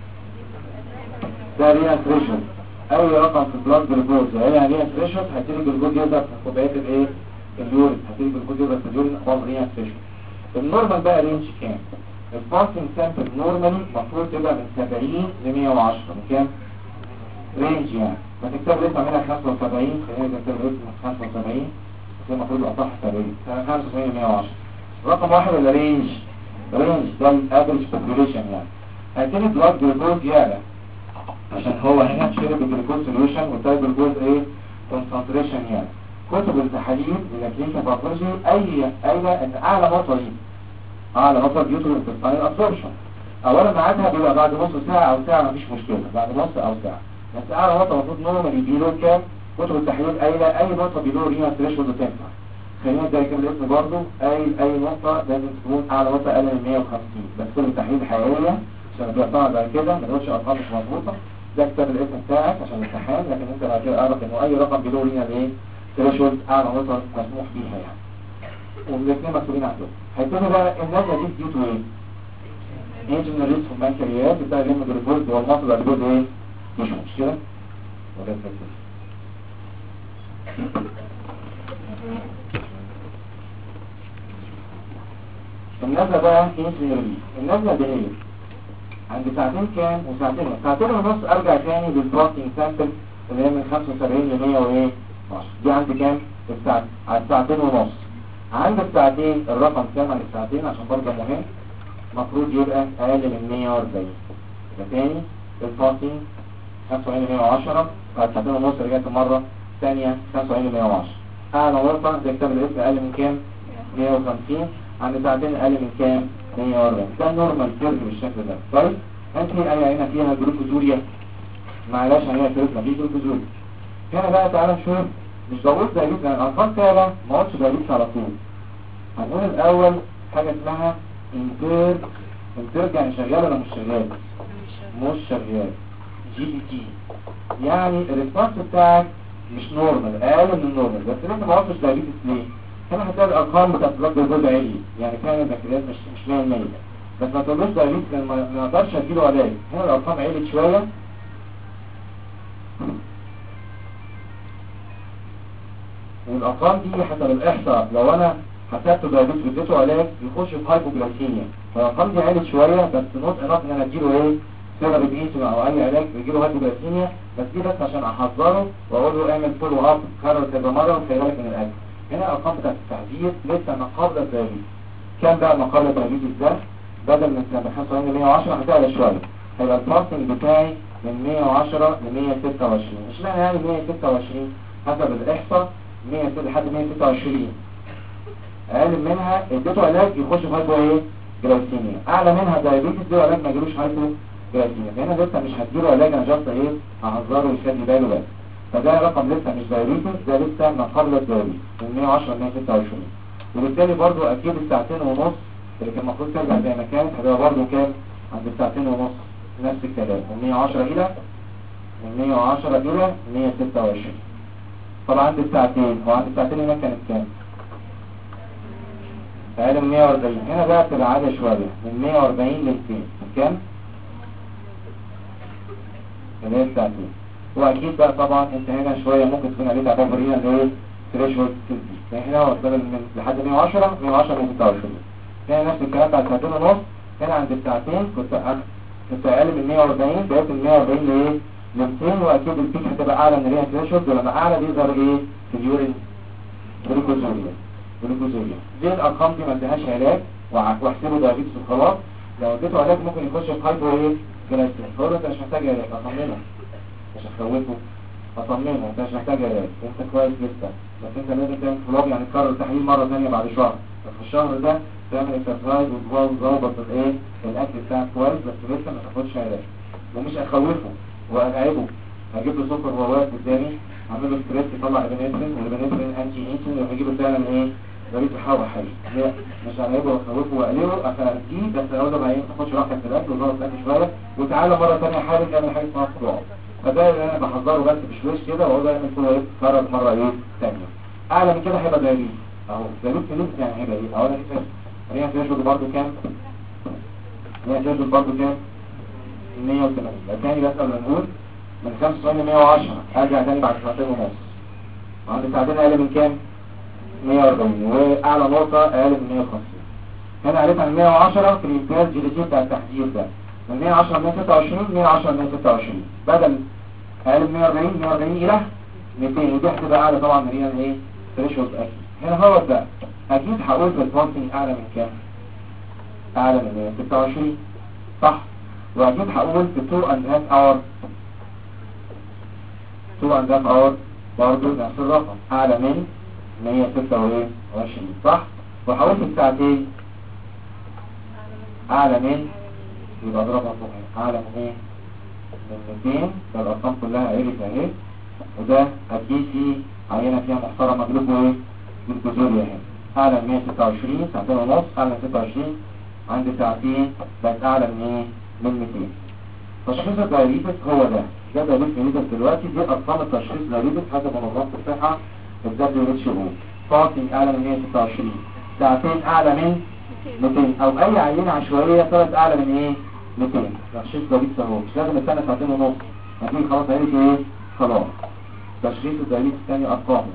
ده ريال ثريشولد، اي رقم في البلاد جلوكوز هي ريال ثريشولد هتيجي الجلوكوز يقدر في كوبايات الايه اليورين، هتيجي الجلوكوز يقدر في اليورين خلاص ريال ثريشولد. النورمال بقى رينج كام؟ الفاستنج سامبل نورمالي المفروض تبقى من 70 ل 110. من كام رينج يعني؟ ما تكتب لسه منها 75، خلينا نكتب لسه 75 بس المفروض يبقى صح 70 75 ل 110. رقم واحد ولا رينج؟ رينج ده الافريج بوبيوليشن يعني. هتيجي بلاد جلوكوز يعلى عشان هو هنا شرب الجلوكوز سوليوشن والتايب جلوكوز ايه كونسنتريشن يعني. كتب التحاليل الكلينيكال باثولوجي قايله ان اعلى نقطه دي اعلى نقطه بيوتر انتستاين ابسوربشن. اولا ميعادها بيبقى بعد نص ساعه او ساعه مفيش مشكله، بعد نص او ساعه، بس اعلى نقطه المفروض نورمالي بيلو كام. كتب التحاليل قايله اي نقطه بيلو رينال ثريشولد تنفع. خلينا نبدا كده الاسم برضه اي نقطه لازم تكون اعلى نقطه اقل من 150، بس كل التحاليل حقيقيه عشان بيطلع بعد كده ما نقولش ارقام مش مظبوطه. ده كتاب الاسم بتاعك عشان الامتحان، لكن انت بعد كده اعرف انه اي رقم بيلو رينال ايه ثريشولد اعلى نقطه مسموح بيها يعني. والاثنين مسؤولين عنهم. هيكونوا بقى النازله دي ديو تو ايه؟ انجن ريس في البنكرياس بتاع الليمب جلوكوز والمصل الجلوكوز ايه؟ مش مشكله ولا تفكير. النازله بقى انجن ريس. النازله دي هي عند ساعتين كام وساعتين ساعتين ونص ارجع تاني للبروتين سامبل اللي هي من 75 ل 100 وايه 10. دي عند كام؟ الساعه على الساعتين ونص. عند الساعتين الرقم كام عند الساعتين عشان برضه مهم؟ المفروض يبقى اقل من 140. يبقى تاني البروتين 75 ل 110 بعد ساعتين ونص رجعت مره ثانيه 75 ل 110. اعلى نقطه زي كتاب الاسم اقل من كام؟ 150. عند ساعتين اقل من كام؟ 140. ده نورمال كيرف بالشكل ده. طيب انت اي عينه فيها جلوكوزوريا معلاش عليها كيرف مفيش جلوكوزوريا. هنا بقى تعالى نشوف مش ضغوط دايبيت لان الارقام فعلا ما قلتش دايبيت على طول. هنقول الاول حاجه اسمها انتر يعني شغال ولا مش شغال؟ مش شغال. جي بي تي يعني الريسبونس بتاعك مش نورمال، اقل من النورمال، بس انت ما قلتش دايبيت ليه؟ هنا هتلاقي الارقام بتاعت بلاد جلوكوز عالي يعني كان البكتيريات مش 100%، بس ما تقولوش دايبيت لان ما اقدرش اديله علاج. هنا الارقام عالت شويه والارقام دي حسب الاحصاء لو انا حسبته دايبيت واديته علاج يخش في هايبوجلايسيميا، فالارقام دي عالت شويه بس نوت انف ان انا اديله ايه سيرابيد انسولين او اي علاج بيجيله هايبوجلايسيميا، بس دي بس عشان احذره واقول له اعمل فولو اب كرر كذا مره وخلي بالك من الاكل. هنا الارقام بتاعت التحذير لسه ما قبل الدايبيت. كام بقى ما قبل الدايبيت ده؟ بدل من 75 ل 110 هتعلى شويه، هيبقى الفاستنج بتاعي من 110 ل 126. اشمعنى يعني 126 حسب الاحصاء 100 لحد 126 اقل منها اديته علاج يخش في هايبو ايه جلايسيميا، اعلى منها دايابيتس اديله علاج ما يجيلوش هايبو جلايسيميا. فهنا لسه مش هديله علاج انا جاست ايه هحذره ويخلي باله بس. فده رقم لسه مش دايابيتس، ده لسه ما قبل الدايابيتس من 110 ل 126. وبالتالي برضو اكيد الساعتين ونص اللي كان المفروض ترجع زي ما كانت هتبقى برضو كام عند الساعتين ونص نفس الكلام من 110 الى 126. طبعا عند الساعتين هو عند الساعتين هنا كانت كام؟ اقل من 140. هنا بقى بتبقى عالية شوية من 140 ل 200. كام؟ اللي هي الساعتين. واكيد بقى طبعا انت هنا شوية ممكن تكون عليه تعبان هنا اللي هي ثريشولد كيلدي، فهنا هو بدل من لحد 110 ل 26. هنا نفس الكلام بتاع الساعتين ونص. هنا عند الساعتين كنت اقل من 140 بقيت من 140 لايه؟ ل 200. واكيد البيك هتبقى اعلى من الريال ثريشولد، ولما اعلى بيظهر ايه في اليورين جلوكوزوريا. دي الارقام دي ما اديهاش علاج واحسبه دايابيتس وخلاص. لو اديته علاج ممكن يخش في هايبو ايه جلايسيميا، فقول له انت مش محتاج علاج، اطمنه مش هخوفه، اطمنه انت مش محتاج علاج انت كويس لسه، بس انت لازم تعمل فلوج يعني تكرر التحليل مره ثانيه بعد شهر، ففي الشهر ده تعمل اكسرسايز وتظبط الايه الاكل بتاعك كويس، بس لسه ما تاخدش علاج. ومش اخوفه وارعبه هجيب له سكر وهو واقف قدامي، هعمل له ستريس يطلع ابنفرين، والابنفرين انتي انسولين، وهجيب له فعلا ايه ضريب يحاول حي. هي مش هنعيبه واخوفه واقلله افاديه، بس اقول له بعدين تاخدش راحتك في الاكل وتقعد تاكل شويه وتعالى مره ثانيه حاول تعمل حاجه اسمها صداع. فده اللي انا بحذره بس بشويش كده، واقول له يعمل كله ايه كرر مره ايه ثانيه. اعلى من كده هيبقى دايبيت اهو. دايبيت فلوس يعني هيبقى ايه اهو. انا كده هي تشرب برضه كام؟ هي تشرب برضه كام؟ 180. يبقى تاني بسأل بنقول من 95 ل 110 ارجع تاني بعد ساعتين ونص. عند ساعتين اقل من كام؟ 140. واعلى نقطة اقل من 150. هنا قريت عن 110 في الامتياز جي دي سي بتاع التحذير ده من 110 ل 126 110 ل 126 بدل اقل من 140 140 الى 200. ودي هتبقى اعلى طبعا من هنا ايه ثريشولد اكيد. هنا هو ده اكيد هقول في الفاستنج اعلى من كام؟ اعلى من 126 صح. واكيد هقول في 2 and half hour 2 and half hour برضه نفس الرقم اعلى من 126 صح. وهقول في الساعتين اعلى من، يبقى اضربها فوق اعلى من ايه؟ من 200. فالارقام كلها عرفت اهي. وده اكيد في عينه فيها محترمه جلوكو ايه؟ جلوكوزوريا اهي. اعلى من 126 ساعتين ونص، اعلى من 26 عند ساعتين بقت اعلى من ايه؟ من 200. تشخيص الدايابيتس هو ده دايابيتس دلوقتي. دي ارقام التشخيص الدايابيتس حسب منظمه الصحه WHO. فاستنج اعلى من 126 ساعتين اعلى من 200 او اي عينه عشوائيه طلعت اعلى من ايه 200. تشخيص دايابيتس اهو. مش لازم استنى ساعتين ونص هتيجي خلاص عرفت ايه خلاص. تشخيص الدايابيتس الثاني ارقامه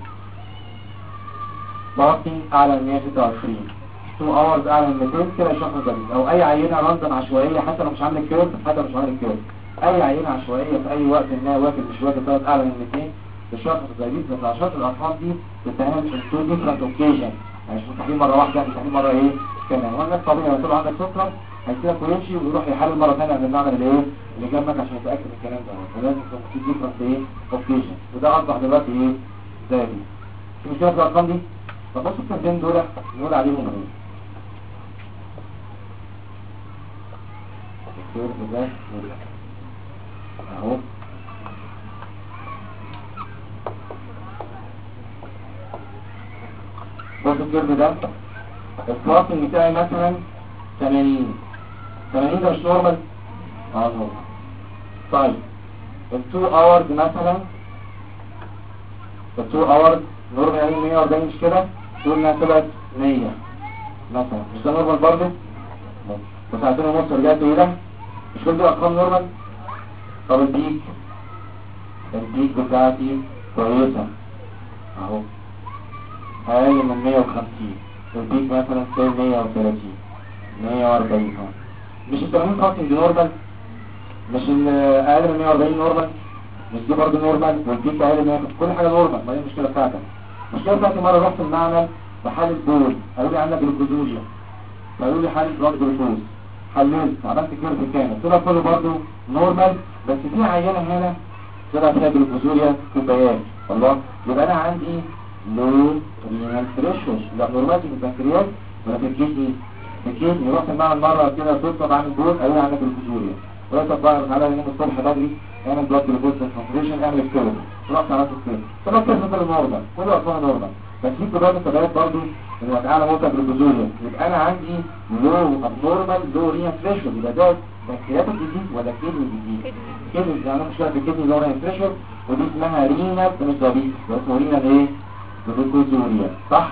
فاستنج اعلى من 126 2 hours اعلى من 200 كده شخص دايابيتس. او اي عينه راندم عشوائيه حتى لو مش عامل كيرف، حتى مش عامل كيرف اي عينه عشوائيه في اي وقت ما واكل مش واكل طلعت اعلى من 200 الشخص الدايابيتس. بس عشان الارقام دي بتتعمل في 2 different occasion يعني مش مستحيل مره واحده، مستحيل مره ايه كمان. هو الناس طبيعي لو طلع عندك سكر هيسيبك ويمشي ويروح يحلل مره ثانيه من المعمل اللي ايه اللي جنبك عشان يتاكد من الكلام ده. فلازم تكون في different ايه occasion. وده اصبح دلوقتي ايه دايابيتس. في مشكله في الارقام دي. طب بصوا الكلمتين دول نقول عليهم ايه الكيرف ده اهو. بص الكيرف ده الفاستنج بتاعي مثلا 80 ده مش نورمال نورمال. طيب ال 2 hours مثلا ال 2 hours نورمال يعني 140 مش كده تقول انها طلعت 100 مثلا مش ده نورمال برضه. وساعتين ونص رجعت الى مش كل دي ارقام نورمال. طب البيك بتاعتي كويسه اهو اقل من 150. البيك مثلا 130 140 اهو. مش ال 80 فاستنج نورمال، مش اقل من 140 نورمال، مش دي برضه نورمال، والبيك اقل من 150 كل حاجه نورمال. ما هي المشكله بتاعتك. المشكله بتاعتي مره رحت المعمل بحالة بول قالوا لي عندك جلوكوزوريا، قالوا لي حالة بلاد جلوكوز، حللت عملت كيرف كامل طلع كله برضه نورمال. بس في عينه هنا طلع فيها جلوكوزوريا كوبايات. الله يبقى انا عندي لو رينال ثريشولد لا نورمال في البنكرياس ولا في الكدني. في الكدني رحت المعمل مره كده صدفه بعمل بول قالوا لي عندك جلوكوزوريا. رحت بقى على يوم الصبح بدري اعمل بلاد جلوكوز كونسنتريشن اعمل كيرف. رحت عملت كيرف طلع كيرف نورمال كل ارقام نورمال. بس في كبار التبعات برضه ان اعلى نقطه جلوكوزوريا. يبقى انا عندي لو ابنورمال لو رينال ثريشولد. يبقى ده بنكرياتيك ديزيز ولا كدني ديزيز؟ كدني يعني مشكله في الكدني لو رينال ثريشولد ودي اسمها رينال مش دايابيتس اسمه رينال ايه جلوكوزوريا صح؟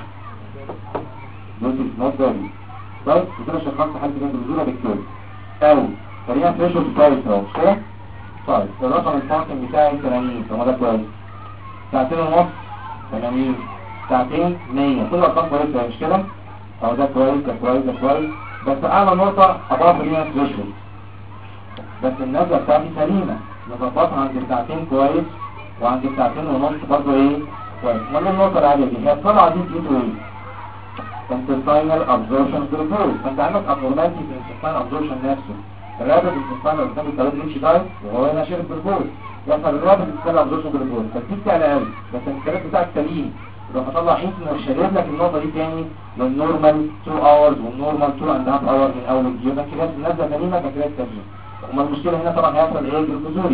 نوت دايابيتس. طيب كده شخصت حاله الجلوكوزوريا بالكيرف او رينال ثريشولد كويس اهو مش كده؟ طيب الرقم الفاصل بتاعي 80 طب ده كويس. ساعتين ونص 80 ساعتين 100 كل ارقام كويسه مش كده؟ اهو ده كويس ده كويس ده كويس. بس اعلى نقطه اضاف ليها ثريشولد بس النزله بتاعتي سليمه نظبطها عند الساعتين كويس وعند الساعتين ونص برضه ايه كويس. امال النقطه العاليه دي هي الطلعه دي بتقول ايه؟ intestinal absorption glucose. فانت عندك abnormality في intestinal absorption نفسه. الرابط intestinal قدام الثلاث ريتش دايت وهو هنا شير الجلوكوز يحصل الرابط intestinal absorption glucose فالبيك تعلى قوي بس الكلام بتاعك سليم. لو هطلع انسولين وشايف لك النقطه دي تاني للنورمال 2 hours والنورمال 2 and half hours من اول اليوم كده النازله سليمه كده سليم. امال المشكله هنا طبعا هيحصل ايه؟ جلوكوزوريا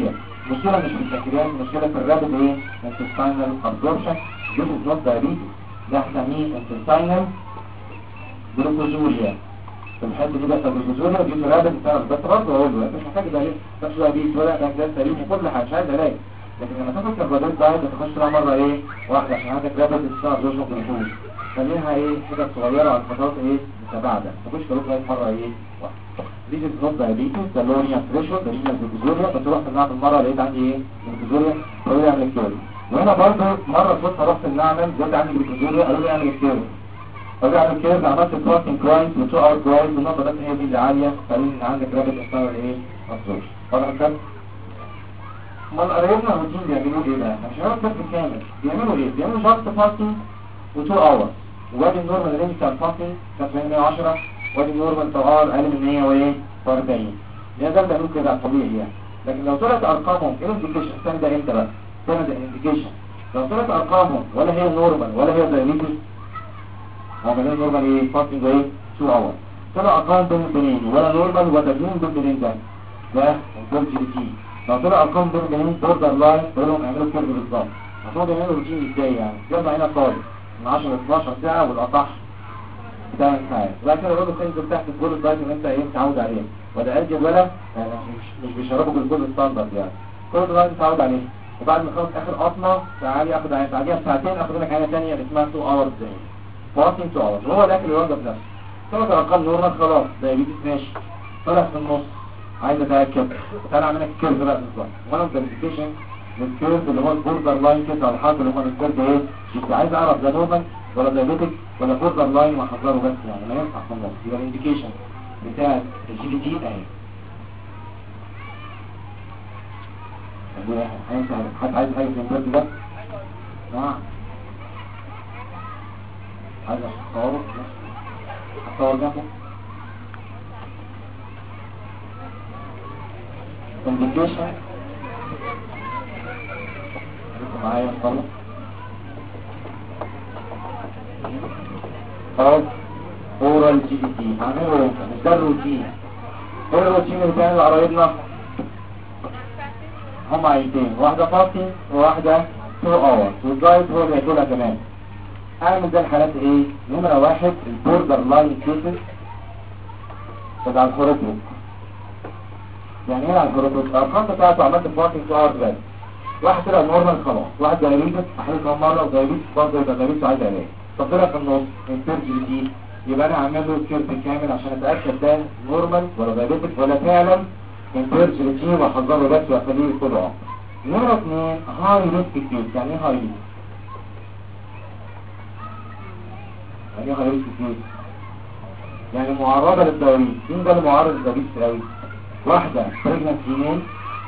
المشكله مش في البنكرياس، المشكله في الرابد ايه؟ intestinal absorption. this is not diabetes، ده هنسميه intestinal glucosuria. في الحته دي بس الجلوكوزوريا دي رابد بسبب، بس برضه اقول له انت مش محتاج دايت، مش دايبيت ولا بنكرياس سليم وكل حاجه، مش عايز علاج. لكن لما تاخد كربوهيدرات دايت تخش لها مره ايه؟ واحده، عشان عندك رابد بسبب دوشن جلوكوز. خليها ايه؟ حاجه صغيره على فترات ايه؟ متباعده، تخش كربوهيدرات مره ايه؟ واحده. دي نوت دايبيتس، ده لونيا ثريشولد، ده لونيا جلوكوزوريا. بس رحت المعمل مره لقيت عندي ايه؟ جلوكوزوريا، قالوا لي اعمل الكيوري. وهنا برضه مره كنت رحت المعمل لقيت عندي جلوكوزوريا، قالوا لي اعمل الكيوري. فبقى عمل كده، عملت بروتين كويس و2 اور كويس، والنقطه بس هي دي اللي عاليه، فقالوا ان عندك رابط اصلا ايه؟ مصروف. طبعا كده امال قرايبنا الروتين بيعملوا ايه بقى؟ مش هنقول كتف كامل، بيعملوا ايه؟ بيعملوا جاست فاستنج و2 اور، وادي النورمال رينج بتاع الفاستنج كان 110، وادي النورمال بتاع ار اقل من 140. ده بيعملوا كده طبيعي يعني. لكن لو طلعت ارقامهم ايه الانديكيشن؟ الثاني ده امتى بقى؟ الثاني ده الانديكيشن لو طلعت ارقامهم ولا هي نورمال ولا هي دايبيتس، هو بنين نورمال ايه؟ فاستنج ايه؟ 2 اور. طلع ارقام بين البنين ولا نورمال ولا بين البنين ده الكورس جي تي. لو طلع ارقام بين البنين بوردر لاين، بقول لهم اعملوا كيرف بالظبط. هتقعدوا يعملوا روتين ازاي يعني؟ يلا هنا خالص من 10 ل 12 ساعه والاصح 8 ساعات. بعد كده يقول له تنزل تحت الجول الدايت اللي انت ايه متعود عليه، وده اجل ولا يعني مش بيشربوا بالجول ستاندرد يعني. كل ده متعود عليه. وبعد ما خلص اخر قطمه تعالي اخد عين بعديها بساعتين اخد لك عينه ثانيه اللي اسمها 2 اور زي فاستنج 2 اور. هو الاكل اللي يوظف نفسه. طلعت ارقام نورمال خلاص دايبيتس ماشي. طلع في النص عايز اتاكد، تعالى اعمل لك الكيرف بقى بالظبط. وانا فيريفيكيشن للكيرف اللي هو البوردر لاين كده على الحرف اللي هو الكيرف ايه؟ مش عايز اعرف ده نورمال ولا دايبيتك ولا بوردر لاين واحذره بس يعني ما ينفع في النص. يبقى الانديكيشن بتاع الجي بي تي اهي. حد عايز حاجه في الكيرف ده؟ نعم عايز اصوره، اصور جنبه indication معايا خلاص خلاص. اورال جي بي تي هعمله امتى؟ مش ده الروتين. ايه الروتين اللي بتعمل لقرايبنا؟ هم عيلتين، واحده فاستنج وواحده 2 اور، والدايت هو اللي هياكلها كمان. اعمل ده الحالات ايه؟ نمره واحد البوردر لاين كيسز بتاع الهروبروك. يعني ايه على الهروبروك؟ الارقام بتاعته عملت فاستنج 2 اور بس. واحد طلع نورمال خلاص، واحد دايبيتس احيل كمان مره ودايبيتس برضه يبقى دايبيتس عايز علاج. طب طلع في النص الكيرف دي يبقى انا هعمل له كيرف كامل عشان اتاكد ده نورمال ولا دايبيتس ولا فعلا الكيرف دي، واحذره بس واخليه كله عمر. نمرة 2 هاي ريسك كيس. يعني ايه هاي ريسك؟ يعني ايه هاي ريسك كيس؟ يعني معرضة للدواريس. مين ده اللي معرض للدواريس قوي؟ واحدة بريجننت فيميل،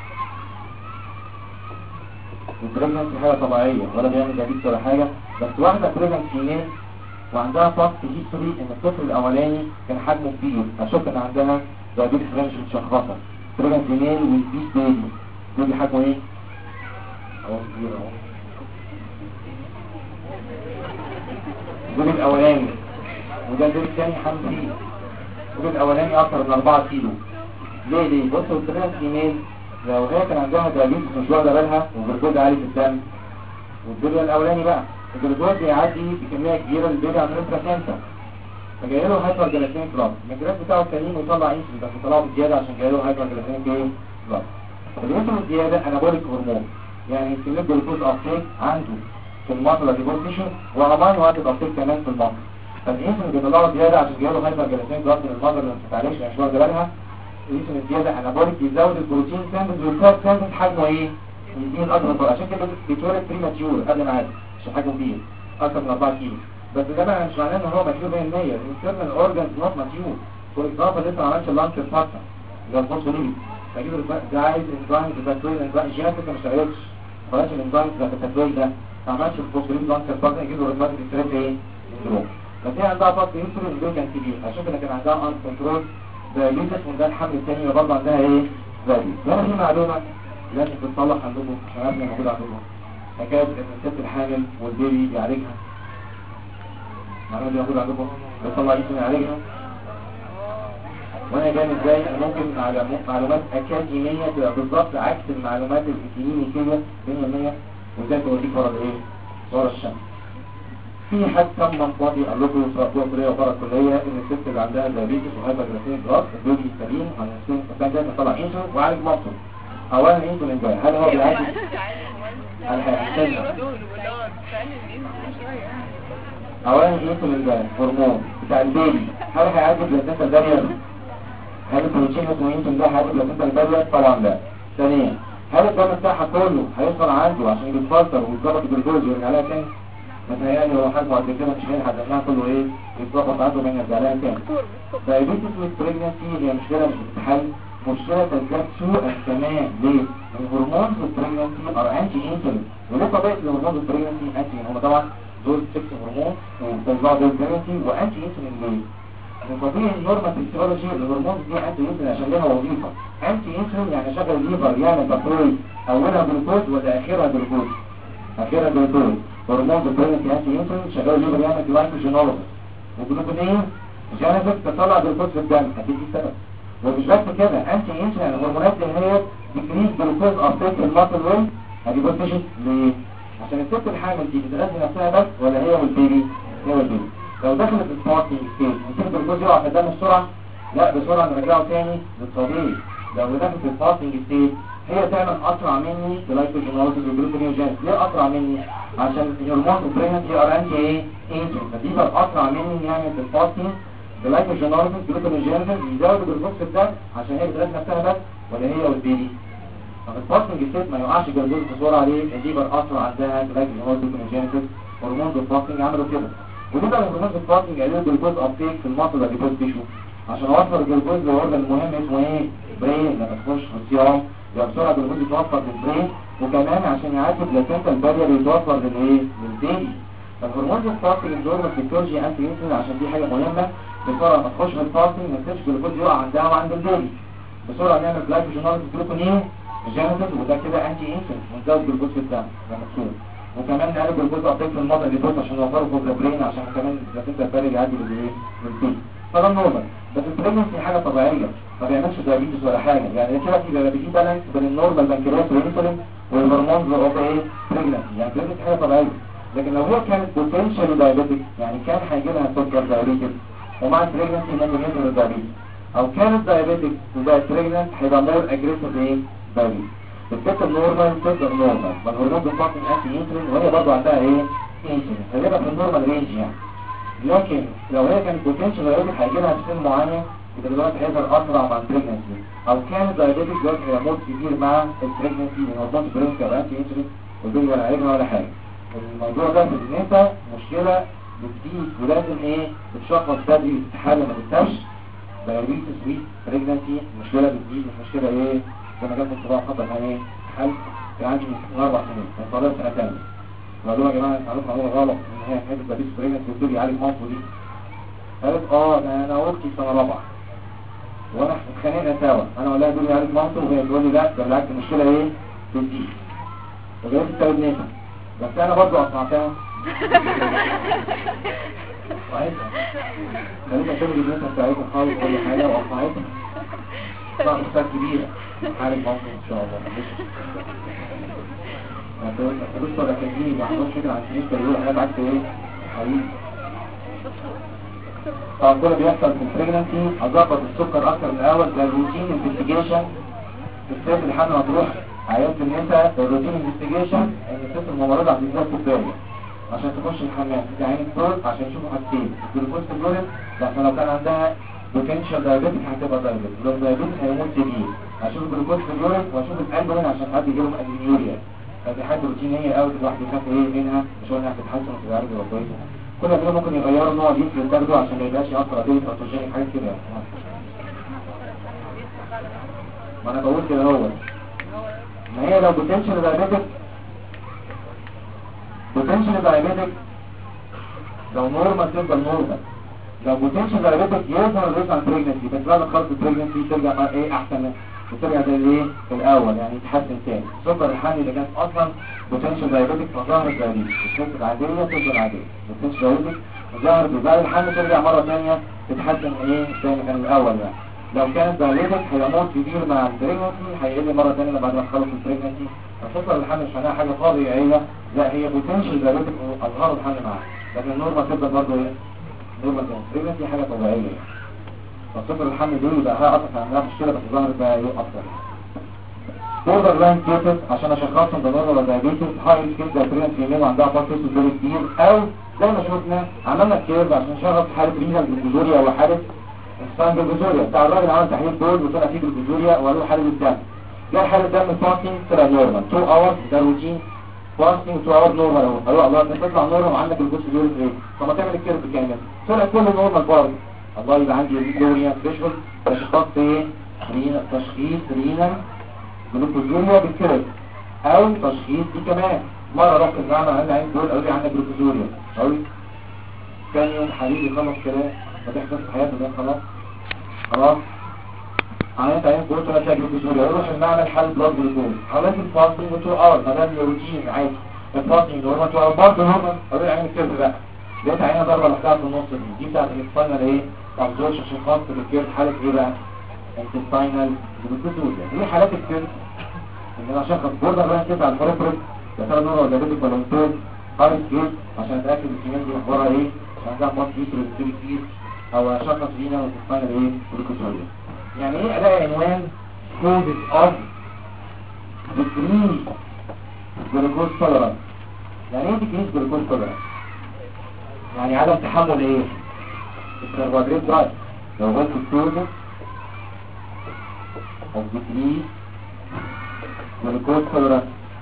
البريجننت حاجة طبيعية ولا بيعمل دايبيتس ولا حاجة، بس واحدة بريجننت فيميل وعندها باست هيستوري ان الطفل الاولاني كان حجمه كبير، فشفت ان عندها دايبيتس مش متشخصة. بريجننت فيميل والبيس بيبي، بيبي حجمه ايه؟ اهو كبير اهو. البيبي الاولاني وده البيبي الثاني حمل فيه. البيبي الاولاني اكتر من 4 كيلو. ليه؟ بصوا البريجننت فيميل لو هي كان عندها دايبيتس مش واخده بالها والجلوكوز عالي في الدم، والبيبي الاولاني بقى الجلوكوز بيعدي بكميه كبيره للبيبي عند البلاسينتا، فجاي له هايبر جلايسيميك بلاد. المجرات بتاعه سليم ويطلع انسولين بس طلعه بزياده عشان جاي له هايبر جلايسيميك ايه؟ بلاد. الانسولين الزياده انابوليك هرمون، يعني كميه جلوكوز ابتيك عنده في المصل اللي جوه التيشو وامين وقت الابتيك كمان في المصل، فالانسولين بيطلعه زياده عشان جاي له هايبر جلايسيميك بلاد من المصل اللي ما بتتعالجش مش واخده بالها. الانسولين الزياده انابوليك يزود البروتين ساندز والفات ساندز حجمه ايه؟ يزيد اكتر، عشان كده بيتولد بريماتيور قبل ما عادي عشان حجمه كبير اكتر من 4 كيلو. بس ده بقى مش معناه ان هو ماتيور 100%. الانترنال اورجانز نوت ماتيور. فور اكزامبل لسه ما عملش اللانش الفاتة زي الفوسفوليبيد، فاجيب ده عايز انزايم تتكوين انزايم جينات لسه ما اشتغلتش، خلاص الانزايم بتاعت التكوين ده ما عملش الفوسفوليبيد لانش الفاتة، يجيب له ريتماتيك ستريس ايه؟ سندروم. بس هي عندها فاست انسولين اللي كان كبير، عشان كده كان عندها ان كنترول دايابيتس، وده الحمل الثاني برضه عندها ايه؟ دايابيتس. ده دي معلومه لازم تتصلح عندكم عشان عارف ان موجوده عندكم. حكايه ان الست الحامل والبيبي يعالجها، المعلومه دي موجوده عندكم، بيطلع انسولين يعالجها. وانا جاي ازاي؟ انا ممكن معلومات اكاديميه تبقى بالظبط عكس المعلومات الكلينيكيه 100%، وازاي توديك ورا الايه؟ ورا الشمس. في حد كم منطقي قال لكم سواء جوه الكليه وبره الكليه ان الست اللي عندها دايابيتس وهايبرجليسيميك دراج الدوج السليم هنسين الثاني طلع انسولين وعالج مصر. اولا الانسولين ده هل هو بيعالج؟ اولا الانسولين ده هرمون بتاع البيبي، هل هيعالج بلاسنتا البارير؟ هل البروتين اسمه انسولين ده هيعالج بلاسنتا البارير؟ طبعا لا. ثانيا هل الدم بتاعها كله هيوصل عنده عشان يتفلتر ويتظبط الجلوكوز ويرجع لها تاني؟ متهيألي هو حاجه بعد كده مش هيلحق لانها كله ايه يتظبط عنده من يرجع لها تاني. دايابيتس والبريجنسي هي مشكله مش بتتحل، مشكله تزداد سوءا كمان. ليه؟ الهرمون في البريجنسي ار انتي انسولين، وليه طبيعه الهرمون في البريجنسي انتي؟ هم طبعا دول 6 هرمون وبيطلعوا دول بريجنسي وانتي انسولين. ليه؟ من طبيعي النورمال فيسيولوجي الهرمون دي انتي انسولين عشان لها وظيفه. انتي انسولين يعني شغل الليفر يعني بطريق اولها جلوكوز ولا اخرها جلوكوز؟ اخرها جلوكوز. هرمون البريجنسي انتي انسولين شغال الليفر يعمل جلايكوجينوليسيس وجلوكونين جانبك تطلع جلوكوز في الدم، اكيد دي السبب. ومش بس كده انتي انسولين يعني الهرمونات اللي هي ديكريز جلوكوز ابتيك في الماسل ويل هتبوتيشن. ليه؟ عشان الست الحامل دي بتغذي نفسها بس ولا هي والبيبي؟ هي والبيبي. لو دخلت السبارتنج ستيج ممكن الجلوكوز يقع في الدم بسرعه؟ لا بسرعه نرجعه تاني للطبيعي. لو دخلت السبارتنج ستيج هي تعمل اسرع مني جلايكوجينوليسيس وجلوكونيوجينيس. ليه اسرع مني؟ عشان الهرمون البريجنسي ار انتي ايه؟ انسولين، فدي بقى اسرع مني يعمل الفاستنج جلايكوجينوليسيس جلوكونيوجينيس يزود الجلوكوز في الدم عشان هي بتغذي نفسها بس ولا هي والبيبي؟ فالفاستنج ستيت ما يوقعش الجلوكوز بسرعه. ليه؟ الليفر اسرع عندها جلايكوجينوليسيس جلوكونيوجينيس. هرمون الفاستنج عملوا كده. ودي بقى الهرمون الفاستنج قالوا الجلوكوز ابتيك في المصل الجلوكوز تيشو عشان اوفر الجلوكوز للاورجن المهم اسمه ايه؟ برين. لما تخش في الصيام يبقى بسرعه الجلوكوز يتوفر للبرين، وكمان عشان يعدي بلاسنتا البارير يتوفر للايه؟ للبيبي. فالهرمون الفاستنج الدورمال فيسيولوجي انتي انسولين عشان دي حاجه مهمه. بسرعه ما تخش في الفاستنج ما تسيبش الجلوكوز يقع عندها وعند البيبي. بسرعه نعمل جلايكوجينوليسيس جلوكونين جينيسيس وده كده انتي انسولين ونزود الجلوكوز في الدم ده مكتوب. وكمان نعمل الجلوكوز ابتيك في المضغ اللي فوق عشان نوفره فوق البرين عشان كمان بلاسنتا البارير يعدي للايه؟ للبيبي. فده النورمال. بس البريجنسي حاجه طبيعيه ما بيعملش دايابيتس ولا حاجه، يعني كده في بالانس بين النورمال بنكرياس والانسولين والهرمون اوف ايه؟ بريجنسي. يعني البريجنسي حاجه طبيعيه. لكن لو هي كانت بوتنشال دايابيتك يعني كان هيجي لها سكر دايابيتس ومع البريجنسي ممكن يحصل الدايابيتس، او كانت دايابيتك وبقت بريجننت هيبقى مور اجريسيف ايه؟ دايابيتس. الست النورمال تبقى نورمال والهرمون بتاعتها انتي انسولين وهي برضه عندها ايه؟ انسولين، فيبقى في النورمال رينج يعني. لكن لو هي كانت بوتنشال دايابيتك هيجي لها في سن معين يبقى دلوقتي هيظهر اسرع مع البريجنسي، او كانت دايابيتك دلوقتي هيموت كتير مع البريجنسي من هرمون البريجنسي او انتي انسولين والبيبي ولا عيبها ولا حاجه. الموضوع ده في النساء مشكله بتزيد ولازم ايه؟ تتشخص بدري وتتحل ما تنساش. دايابيتس سويت بريجنسي مشكله بتزيد مش مشكله ايه؟ زي ما جت انطباع خطر ايه؟ حل كان عندي من 4 سنين كان طالب سنه ثانيه قالوا يا جماعه انتوا عارفين معلومه غلط ان هي حته دايابيتس بريجنسي والبيبي يعالج مامته دي. قالت انا اختي سنه رابعه وانا اتخانقنا سوا، انا اقول لها دول يعالج مامته وهي تقول لي لا ده بالعكس المشكله ايه؟ بتزيد. وجايب الثالث نسا بس انا برضه اقنعتها وقعتها خليتها تلغي النسا بتاعتها خالص كل حاجه واقنعتها. طبعا مشكله كبيره عالج مامته ان شاء الله. ما تقولش ولا كديني ما حصلش فكره عن سنين يقول حاجات عكس ايه؟ حقيقي. طبعا كل بيحصل في البريجنسي اظبط السكر اكتر من الاول. ده الروتين انفستيجيشن الست اللي حامل هتروح عيادة النساء. الروتين انفستيجيشن ان الست الممرضه هتديها كوبايه عشان تخش الحمام تدعين الدور عشان يشوفوا حاجتين الجلوكوز في اليورين لكن لو كان عندها بوتنشال دايابيتك هتبقى دايابيتك، لو دايابيتك هيموت سيفير. هشوف الجلوكوز في اليورين واشوف القلب هنا عشان حد يجيلهم انيوريا. فدي حاجه روتينيه قوي الواحد يخاف ايه منها مش هو انها تتحسن وتبقى عارف تبقى كويسه. كل ما ممكن يغيروا نوع الجنس اللي بتاخده عشان ما يبقاش ياثر عليه باتوجينيك حاجات كده. ما انا بقول كده هو ما هي لو بوتنشال دايابيتك لو نورمال تفضل نورمال. لو بوتنشال دايابيتك يظهر ريسك عن بريجنسي بس بعد خلص البريجنسي ترجع مع ايه احسن وترجع زي الايه الاول يعني يتحسن تاني. سكر الحمل اللي كانت اصلا بوتنشال دايابيتك فظهرت دايابيتك الست العاديه تفضل عاديه. بوتنشال دايابيتك ظهرت بعد الحمل ترجع مره ثانيه تتحسن ايه زي ما كان الاول يعني. لو كانت دايليتد هيموت كبير مع البريجنسي، هيقل مره ثانيه بعد ما تخلص البريجنسي. الفكره الحمل مش معناها حاجه طبيعيه، لا هي بوتنشال دايليتد اظهار الحمل معاها، لكن النورمال تبدا برضه ايه؟ نورمال بريجنسي حاجه طبيعيه يعني. فالفكره الحمل دي يبقى هي اصلا عندها مشكله بس ظهرت بقى ايه اكتر. بوردر لاين كيسز عشان اشخصهم ده نورمال ولا دايابيتس، هاي سكيل ده بريجنسي فيميل عندها بارتيس فيري كتير، او زي ما شفنا عملنا كيرف عشان نشخص حاله رينال جلوكوزوريا وحاله انسان جلوكوزوريا. بتاع الراجل عمل تحليل بول وطلع فيه جلوكوزوريا وقالوا حاله الدم، جاء حاله دم فاستنج طلع نورمال 2 اور ده روتين فاستنج 2 اور نورمال اهو. قالوا الله انت تطلع نورمال وعندك جلوكوزوريا ايه؟ طب ما تعمل الكيرف كامل طلع كله نورمال برضه. الله يبقى عندي جلوكوزوريا ثريشولد تشخيص ايه؟ تشخيص رينال جلوكوزوريا بالكيرف او تشخيص دي كمان. مره رحت المعمل قال لي عين دول قالوا لي عندك جلوكوزوريا، قوي كان يوم حبيبي خلص كلام ما تحصل في حياته ده خلاص خلاص عينت عين قلت له شكل جلوكوزوريا. اروح المعمل حل بلاد جلوكوز عملت الفاستنج 2 اور ما ده روتين عادي الفاستنج نورمال 2 اور برضه نورمال. قالوا لي عين الكيرف بقى لقيت عينها ضربه لوحدها في النص دي بتاعت الانسفاينال ايه؟ ابزوربشن عشان خاص بالكيرف حاله ايه بقى؟ انتستاينال جلوكوزوريا. دي حالات الكيرف ان انا اشخص بوردر لاين كيس على الفريفرس يا ترى نور ولا ديبيك ولا انتور هاي سكيل عشان اتاكد الكيمياء دي اخبارها ايه عشان عندها باس بيتر كتير، او اشخص رينا وتسفاينال ايه جلوكوزوريا. يعني ايه الاقي عنوان كودز اوف ديكريز جلوكوز توليرانس؟ يعني ايه ديكريز جلوكوز توليرانس؟ يعني عدم تحمل ايه؟ الكربوهيدرات درايف. لو قلت كودز اوف ديكريز جلوكوز توليرانس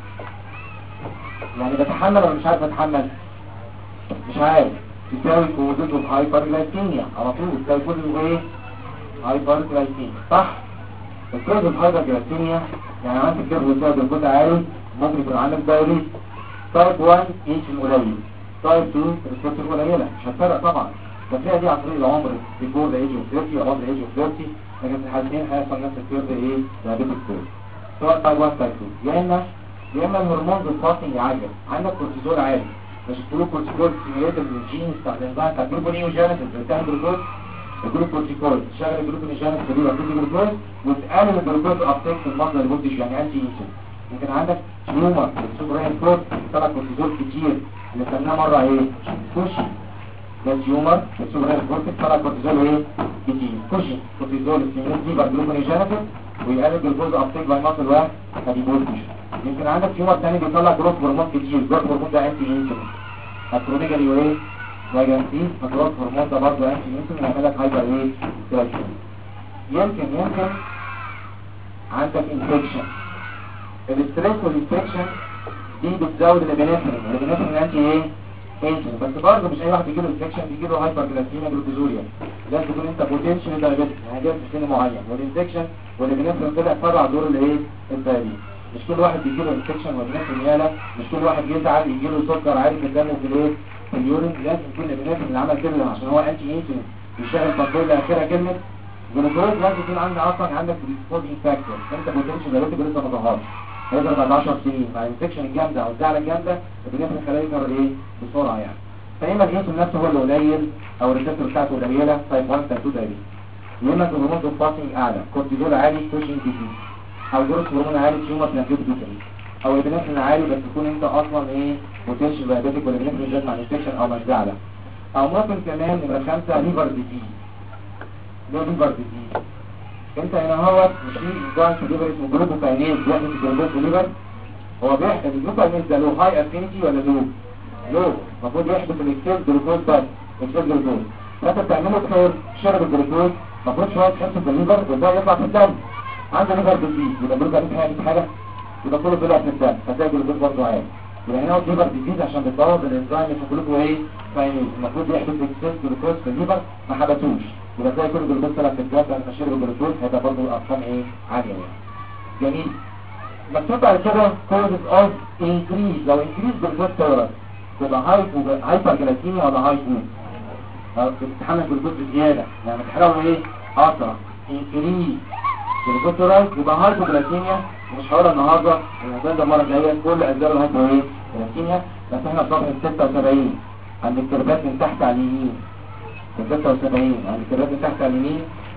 يعني بتحمل ولا مش عارف اتحمل؟ مش عارف. تساوي كودته بهايبرجلايكيميا على طول، تساوي كودته ايه؟ هايبرجلايكيميا صح؟ الكودته بهايبرجلايكيميا يعني عندك الكيرف بتاع الجلوكوز عالي ممكن يكون عندك دايليت. تايب 1 انسولين قليل، تايب 2 ريسبتور قليله مش هتفرق طبعا، بس هي دي عن طريق العمر بيفور ذا ايج اوف 30 او ذا ايج اوف 30، لكن في الحالتين هيحصل نفس الكيرف ايه؟ دايابيتك كيرف سواء تايب 1 تايب 2. يا اما الهرمون الفاستنج عالي، عندك كورتيزول عالي مش الجلوكورتيكول ستيميوليتد من الجين بتاع الانزيم بتاع الجلوكونيوجينيسيس بتاع الجلوكوز. الجلوكورتيكول تشغل الجلوكونيوجينيسيس دي وتدي الجلوكوز وتقلل الجلوكوز ابتيك في المصدر الفولتج يعني انتي انسولين. يمكن عندك تيومر السوبرين فوت طلع كورتيزول كتير اللي سميناه مره ايه؟ كوشي. ده تيومر السوبرين فوت طلع كورتيزول ايه؟ كتير كوشي. كورتيزول ستيميوليتد دي بقى الجلوكونيوجينيسيس ويقلل الجلوكوز ابتيك باي ماسل واحد فديبولتج. يمكن عندك تيومر تاني بيطلع جروث هرمون كتير، جروث هرمون ده انتي انسولين. اكرونيجالي وايه؟ فاجنسي جروث هرمون ده برضه انتي انسولين يعمل لك هايبر ايه؟ تراكشن. يمكن عندك انفكشن. الاستريس والانفكشن دي بتزود الابنفرين انتي ايه؟ انسولين. بس برضه مش اي واحد بيجيله انفكشن بيجيله هايبر جلايسيميا جلوكوزوريا، لازم تكون انت بوتنشال دايابيتس يعني جاي في سن معين، والانفكشن والابنفرين طلع فرع دور الايه؟ الدايابيتس. مش كل واحد بيجيله انفكشن وابنفرين يالا، مش كل واحد يزعل يجيله سكر عالي في الدم وفي الايه؟ في اليورين. لازم يكون الابنفرين اللي عمل كده عشان هو انتي انسولين بيشتغل تطبيق اخرها كلمه جلوكوز. لازم يكون عندك بريسبوزنج فاكتور، انت بوتنشال دايابيتس لسه ما ظهرش، هيظهر بعد 10 سنين مع الانفكشن الجامده او الزعله الجامده الابنفرين خلاه يظهر ايه؟ بسرعه يعني. فاما الانسولين نفسه هو اللي قليل او الريسبتور بتاعته قليله تايب 1 تايب 2 دايابيتس. يا اما الهرمون الفاستنج اعلى، كورتيزول عالي كوشنج ديزيز، او جروث هرمون عالي تيومر بلانكيوتيكالي، او الابنفرين عالي بس تكون انت اصلا ايه؟ بوتنشال دايابيتك والابنفرين جات مع الانفكشن او مش زعله. او ممكن كمان نمره 5 ليفر ديزيز. ليفر ديزيز انت هنا هو مش في انزيم في الليفر اسمه جلوكوكاينيز بيحدث الجلوكوز في الليفر. هو بيحدث الجلوكوكاينيز ده له هاي افينيتي ولا لو المفروض يحدث الاكسس جلوكوز بس اكسس جلوكوز. فانت بتعمله خير شرب الجلوكوز المفروض شويه تحس بالليفر وده يطلع في الدم. عنده ليفر ديزيز يبقى الجلوكوز هيعمل حاجه يبقى كله طلع في الدم فتلاقي الجلوكوز برضه عالي. يبقى هنا ليفر ديزيز عشان بتبوظ الانزيم اللي في الجلوكوز ايه؟ كاينيز المفروض يحدث اكسس جلوكوز في الليفر ما حدثوش يبقى تلاقي كل الجلوكوز طلع في الدم لما شرب الجلوكوز هيبقى برضه ارقام ايه؟ عاليه يعني. جميل. مكتوب بعد كده causes of increase. لو increase جلوكوز توليرانس تبقى هايبر جلايكيميا ولا هايبو؟ بتتحمل جلوكوز بزياده يعني بتحرقه ايه؟ اسرع. انكريز جلوكوز توليرانس يبقى هايبو جلايكيميا. مش هقولها النهارده الموضوع ده المره الجايه كل اسباب الهايبو ايه؟ جلايكيميا. بس احنا في صفحه 76 عند الكيرفات من تحت على اليمين. 76 عند الكيرفات من تحت على اليمين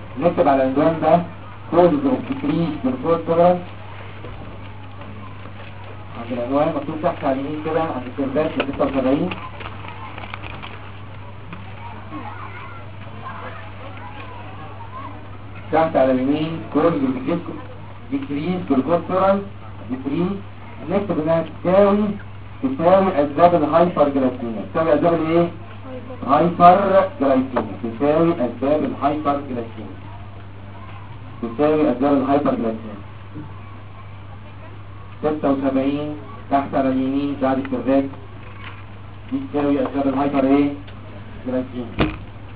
نكتب على العنوان ده causes of decrease glucose tolerance. عند العنوان مكتوب تحت على اليمين كده عند الكيرفات 76 تحت على اليمين causes of decrease glucose tolerance decrease. نكتب انها تساوي اسباب الهايبر جلايكيميا. تساوي اسباب الايه؟ هايبر جلايكيميا. تساوي اسباب الهايبر جلايكيميا. تساوي اسباب الهايبر جلايكيميا. 76 تحت على اليمين بعد الكيرفات دي تساوي اسباب الهايبر ايه؟ جلايكيميا.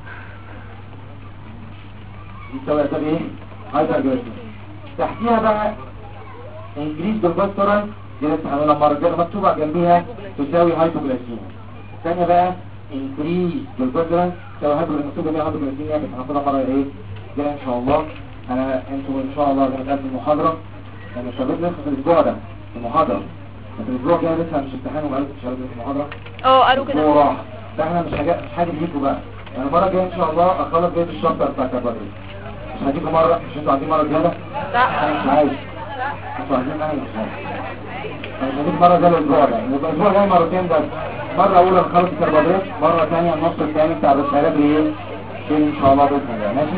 دي تساوي اسباب ايه؟ هايبر جلايكيميا. تحتيها بقى انكريز جلوكوز تورنس دي لسه هنقولها المره الجايه مكتوبه جنبيها تساوي هايبوجلايكيميا. الثانيه بقى انكريز جلوكوز تورنس تساوي هايبوجلايكيميا. مكتوبه جنبيها هايبوجلايكيميا بس هناخدها مره ايه جايه ان شاء الله. انتوا ان شاء الله هنتقابل المحاضره يعني الشباب لسه في الاسبوع ده المحاضره في الاسبوع الجاي لسه مش امتحان وقالوا الشباب في المحاضره قالوا كده راح. فاحنا مش حاجه ليكوا بقى يعني المره الجايه ان شاء الله اخلص بقيه الشابتر بتاع الكربوهيدرات. مش هديكوا مره مش انتوا عايزين مره الجايه؟ لا انا مش عايز. انتوا عايزين انا مش عايز. انا مش هديك مره ده الاسبوع ده يبقى الاسبوع الجاي مرتين بس. مره اولى نخلص الكربوهيدرات مره ثانيه النص الثاني بتاع الرسالات ايه ان شاء الله باذن الله. ماشي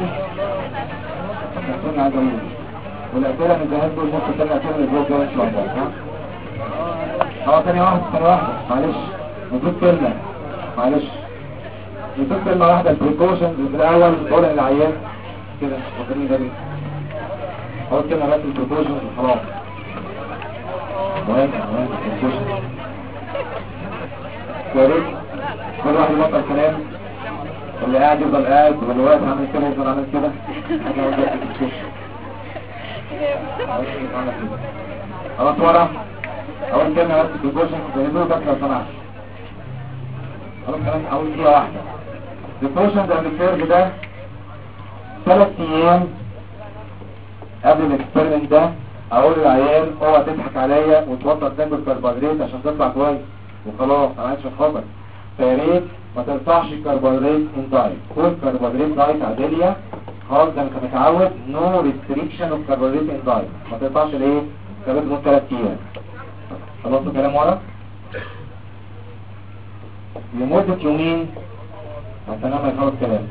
عايز اقول والاسئله من جهاز كل النص الثاني اسئله الاسبوع الجاي ان شاء الله. ثانيه واحده معلش نضيف كلمه معلش نضيف كلمه واحده البريكوشنز في الاول بقول للعيان كده فاكرين ده اول كلمه بس البريكوشنز وخلاص. مهم البريكوشنز يا ريت كل واحد يبطل كلام. اللي قاعد يفضل قاعد واللي واقف عامل كده يفضل عامل كده. انا اقول لك البريكوشنز خلاص ورا اول كلمه بس البريكوشنز بيقولوا بس لو سمحت خلاص كلام اول دقيقه واحده. البريكوشنز قبل الكيرف ده 3 ايام قبل الاكسبيرمنت ده اقول للعيال اوعى تضحك عليا وتوطى تاكل كربوهيدرات عشان تطلع كويس وخلاص انا عايز خبر. فيا ريت ما ترفعش الكربوهيدرات ان دايت. كل كربوهيدرات دايت عاديه خالص زي ما انت متعود. نو ريستريكشن اوف كربوهيدرات ان دايت. ما ترفعش الايه كربوهيدرات 3 ايام. خلصتوا كلام ورا لمده يومين حتى انا ما يخلص كلام.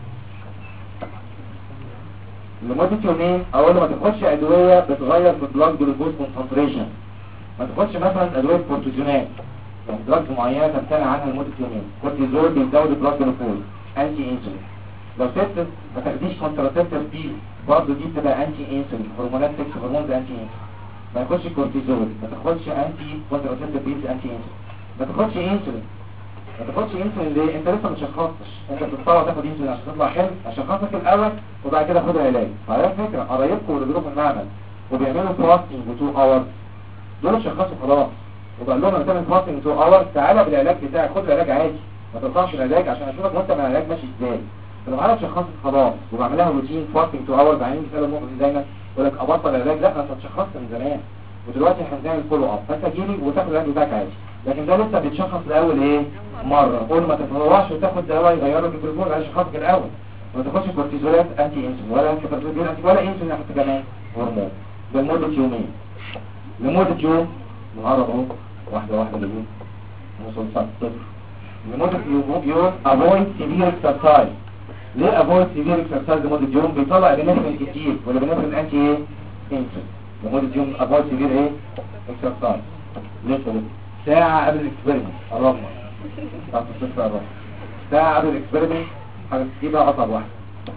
لمدة يومين اقول له ما تاخدش ادوية بتغير في البلاد جلوكوز كونسنتريشن. ما تاخدش مثلا ادوية كورتيزونات يعني دراجز معينة تمتنع عنها لمدة يومين. كورتيزول بيزود البلاد جلوكوز انتي انسولين. لو ست ما تاخديش كونتراسيبتيف بيل برضه دي بتبقى انتي انسولين. هرمونات سكس هرمونز انتي انسولين. ما تاخدش كورتيزول ما تاخدش انتي كونتراسيبتيف بيلز انتي انسولين. ما تاخدش انسولين. ما تاخدش انسولين ليه؟ انت لسه ما شخصتش. انت بتضطر تاخد انسولين عشان تطلع حلو اشخصك الاول وبعد كده خد العلاج. على فكره قرايبكم اللي بيروحوا المعمل وبيعملوا فاستنج 2 اور دول شخصوا خلاص وبقول لهم انا بتعمل فاستنج 2 اور تعالى بالعلاج بتاعك خد العلاج عادي. ما تقطعش العلاج عشان اشوفك وانت من العلاج ماشي ازاي. فلو انا شخصت خلاص وبعملها روتين فاستنج 2 اور بعدين بيسالوا النقطه دي دايما يقول لك ابطل العلاج. لا انت اتشخصت من زمان ودلوقتي احنا بنعمل فولو اب فانت تجيلي وتاخد العلاج بتاعك عادي. لكن ده لسه بيتشخص الاول ايه مره. قول ما تتطوعش وتاخد دواء يغير لك الجلوكوز على شخصك الاول. ما تاخدش كورتيزولات انتي انسولين ولا انتي كورتيزول ولا انسولين حتى كمان هرمون. ده لمده يومين. لمده يوم نقرب اهو واحده واحده ليوم نوصل ساعه صفر. لمده يوم افويد سيفير اكسرسايز. ليه افويد سيفير اكسرسايز لمده يوم؟ بيطلع ابنفرين كتير ولا ابنفرين انتي ايه انسولين. لمده يوم افويد سيفير ايه اكسرسايز. لسه ساعة قبل الاكسبيرمنت قربنا ساعة الصفر قربنا. ساعة قبل الاكسبيرمنت حاجة دي بقى أصعب واحدة.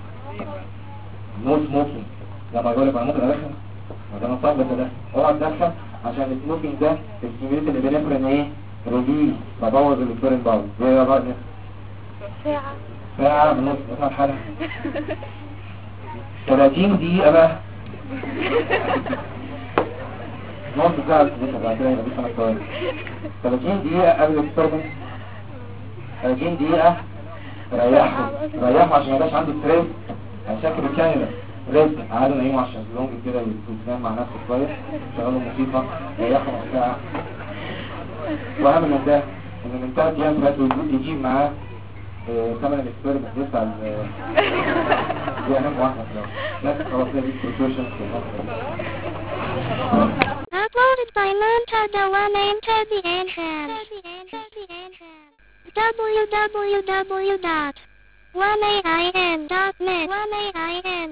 نو سموكينج. لما يقول لك أنا ممكن أدخن ما ده أنا صعب ده اوعى تدخن عشان السموكينج ده الكميات اللي بنفرن ايه ريليز ببوظ الاكسبيرمنت باور. ايه يا رأيك؟ ساعة من نص مثلا حالة 30 دقيقة بقى نص ساعة لسه بعد كده يبقى لسه انا كويس. 30 دقيقة قبل الاكسبيرمنت 30 دقيقة ريحوا عشان ما يبقاش عنده ستريس. هنشكل الكاميرا ريسك قعدوا نايموا على الشازلونج كده يتنام مع نفسه شوية شغلوا موسيقى ريحوا نص ساعة. واهم من ده ان من 3 ايام فاتوا يجيب معاه ثمن الاكسبيرمنت يدفع دي اهم واحده في الأول. بس خلاص هي دي البروتوشن في Uploaded by Monta Dewan into the entrance.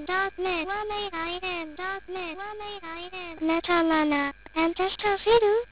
www.1ain.net Metalana and Testosidu